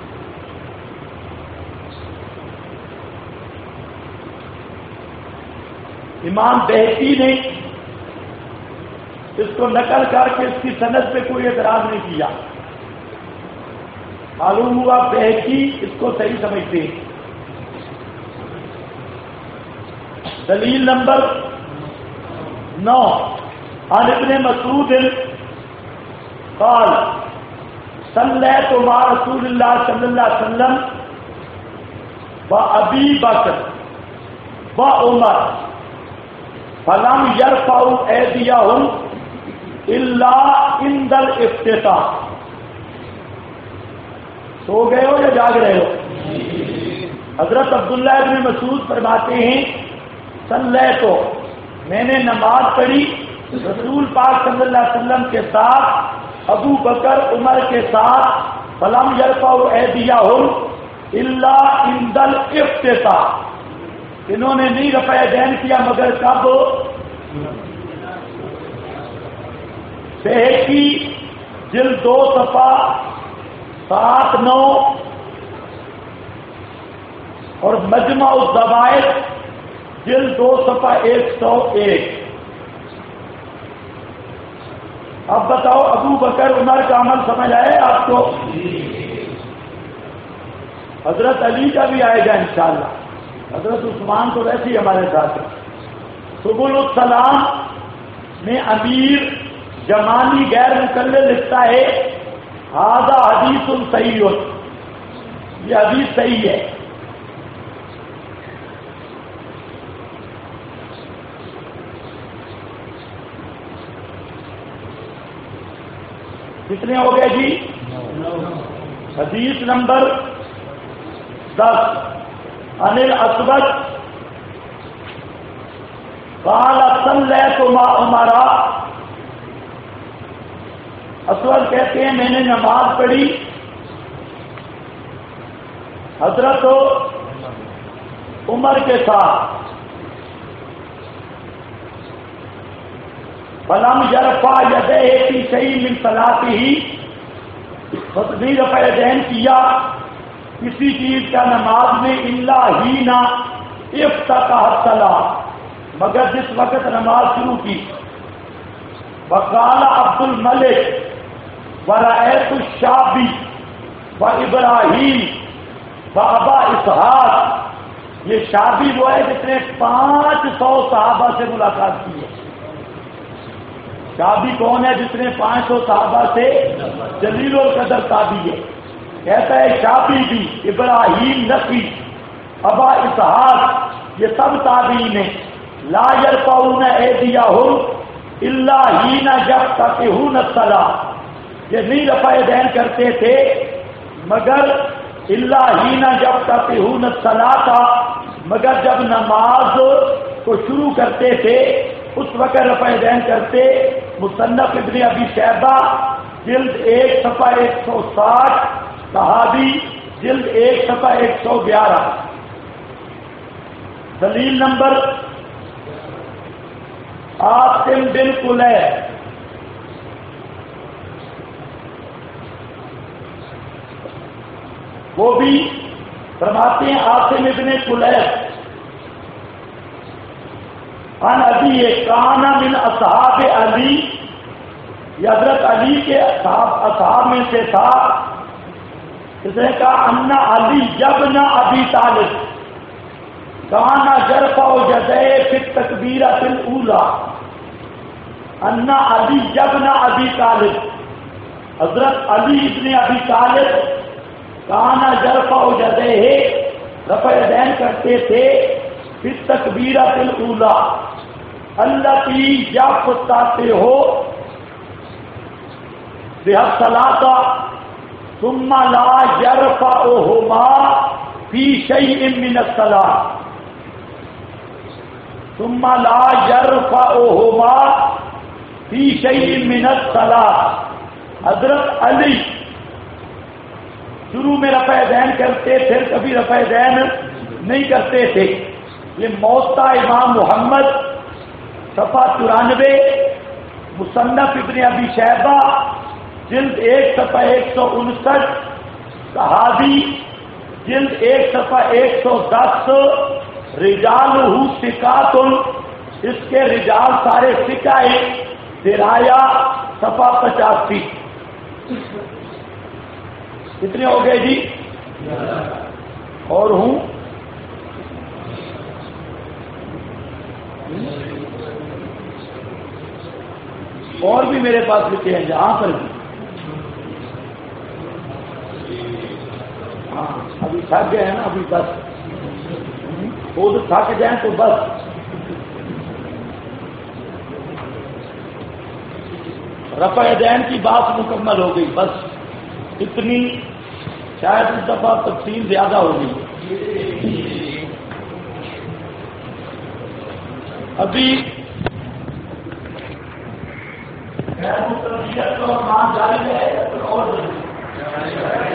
امام بہقی نے اس کو نقل کر کے اس کی سند پہ کوئی اعتراض نہیں کیا. معلوم ہوا بہقی اس کو صحیح سمجھتے ہیں. دلیل نمبر 9 عن ابن مسعود قال صلیت مع رسول اللہ صلی اللہ علیہ وسلم وابی بکر وعمر فلم یرفعوا ایدیہم الا عند الافتتاح. سو گئے ہو یا جاگ رہے ہو؟ حضرت عبداللہ ابن مسعود فرماتے ہیں صلیت میں نے نماز پڑھی رسول پاک صلی اللہ علیہ وسلم کے ساتھ ابو بکر عمر کے ساتھ. فلم یرفعوا ایدیہم الا عند الافتتاح. انہوں نے نہیں رفع یدین کیا مگر کب؟ بہقی جلد 2 صفحہ 7-9 اور مجمع الزوائد جلد 2 صفحہ 101. اب بتاؤ ابو بکر عمر کا عمل سمجھ آئے آپ کو؟ حضرت علی کا بھی آئے گا انشاءاللہ. حضرت عثمان تو ویسے ہی ہمارے ساتھ ہے. سبل السلام میں امیر جمانی غیر مقلد لکھتا ہے ھذا حدیث صحیح. یہ حدیث صحیح ہے. کتنے ہو گئے جی؟ حدیث نمبر 10 عن الاسود قال صلیت مع عمر. اسود کہتے ہیں میں نے نماز پڑھی حضرت عمر کے ساتھ. فلم یرفع یدیہ فی شیء من صلاتہ. نہیں رفع یدین کیا کسی چیز کا نماز میں الا ہی نہ افتتح الصلاۃ، مگر جس وقت نماز شروع کی، وقال عبد الملک ورأیت الشعبی وابراہیم وابا اسحاق، یہ شعبی وہ ہے جس نے 500 صحابہ سے ملاقات کی ہے۔ شعبی کون ہے؟ جس نے 500 صحابہ سے، جلیل القدر تابعی ہے۔ کہتا ہے شعبی بھی، ابراہیم نقی، ابا اسحاق، یہ سب تابعین ہیں۔ لا یرفعون ایدیہم الا حین یفتتحون الصلاۃ، یہ نہیں رفع دین کرتے تھے مگر الا حین یفتتحون الصلاۃ، مگر جب نماز کو شروع کرتے تھے اس وقت رفع دین کرتے۔ مصنف ابن ابی شیبہ جلد 1 صفحہ 160، صحابی جلد 1 صفحہ 111۔ دلیل نمبر عاصم بن کلیب، وہ بھی فرماتے ہیں عاصم ابن کلیب عن ابی کان من اصحاب علی، یہ حضرت علی کے اصحاب میں سے تھا۔ اس نے کہا ان علی ابن ابی طالب کان یرفع یدیہ فی التکبیرۃ الاولی، ان علی ابن ابی طالب، حضرت علی ابن ابی طالب کان یرفع یدیہ، رفع دین کرتے تھے، فی التکبیرۃ الاولی التی یفتتح بها الصلاۃ ثم لا یرفعهما فی شیء من الصلاۃ، ثم لا یرفعهما فی شیء من الصلاۃ۔ حضرت علی شروع میں رفع دین کرتے، پھر کبھی رفع دین نہیں کرتے تھے۔ یہ موطا امام محمد صفحہ 94، مصنف ابن ابی شیبہ جلد 1 صفحہ 159، صحابی جلد 1 صفحہ 110، رجالہ ثقات، اس کے رجال سارے ثقہ ہیں، درایا صفحہ 85۔ کتنے ہو گئے جی؟ اور ہوں اور بھی میرے پاس لکھے ہیں جہاں پر بھی۔ ہاں ابھی تھک گئے ہیں نا، ابھی بس خود تھک جائیں تو بس۔ رفع دین کی بات مکمل ہو گئی، بس اتنی، شاید اس دفعہ تفصیل زیادہ ہو گئی۔ ابھی جاری ہے اور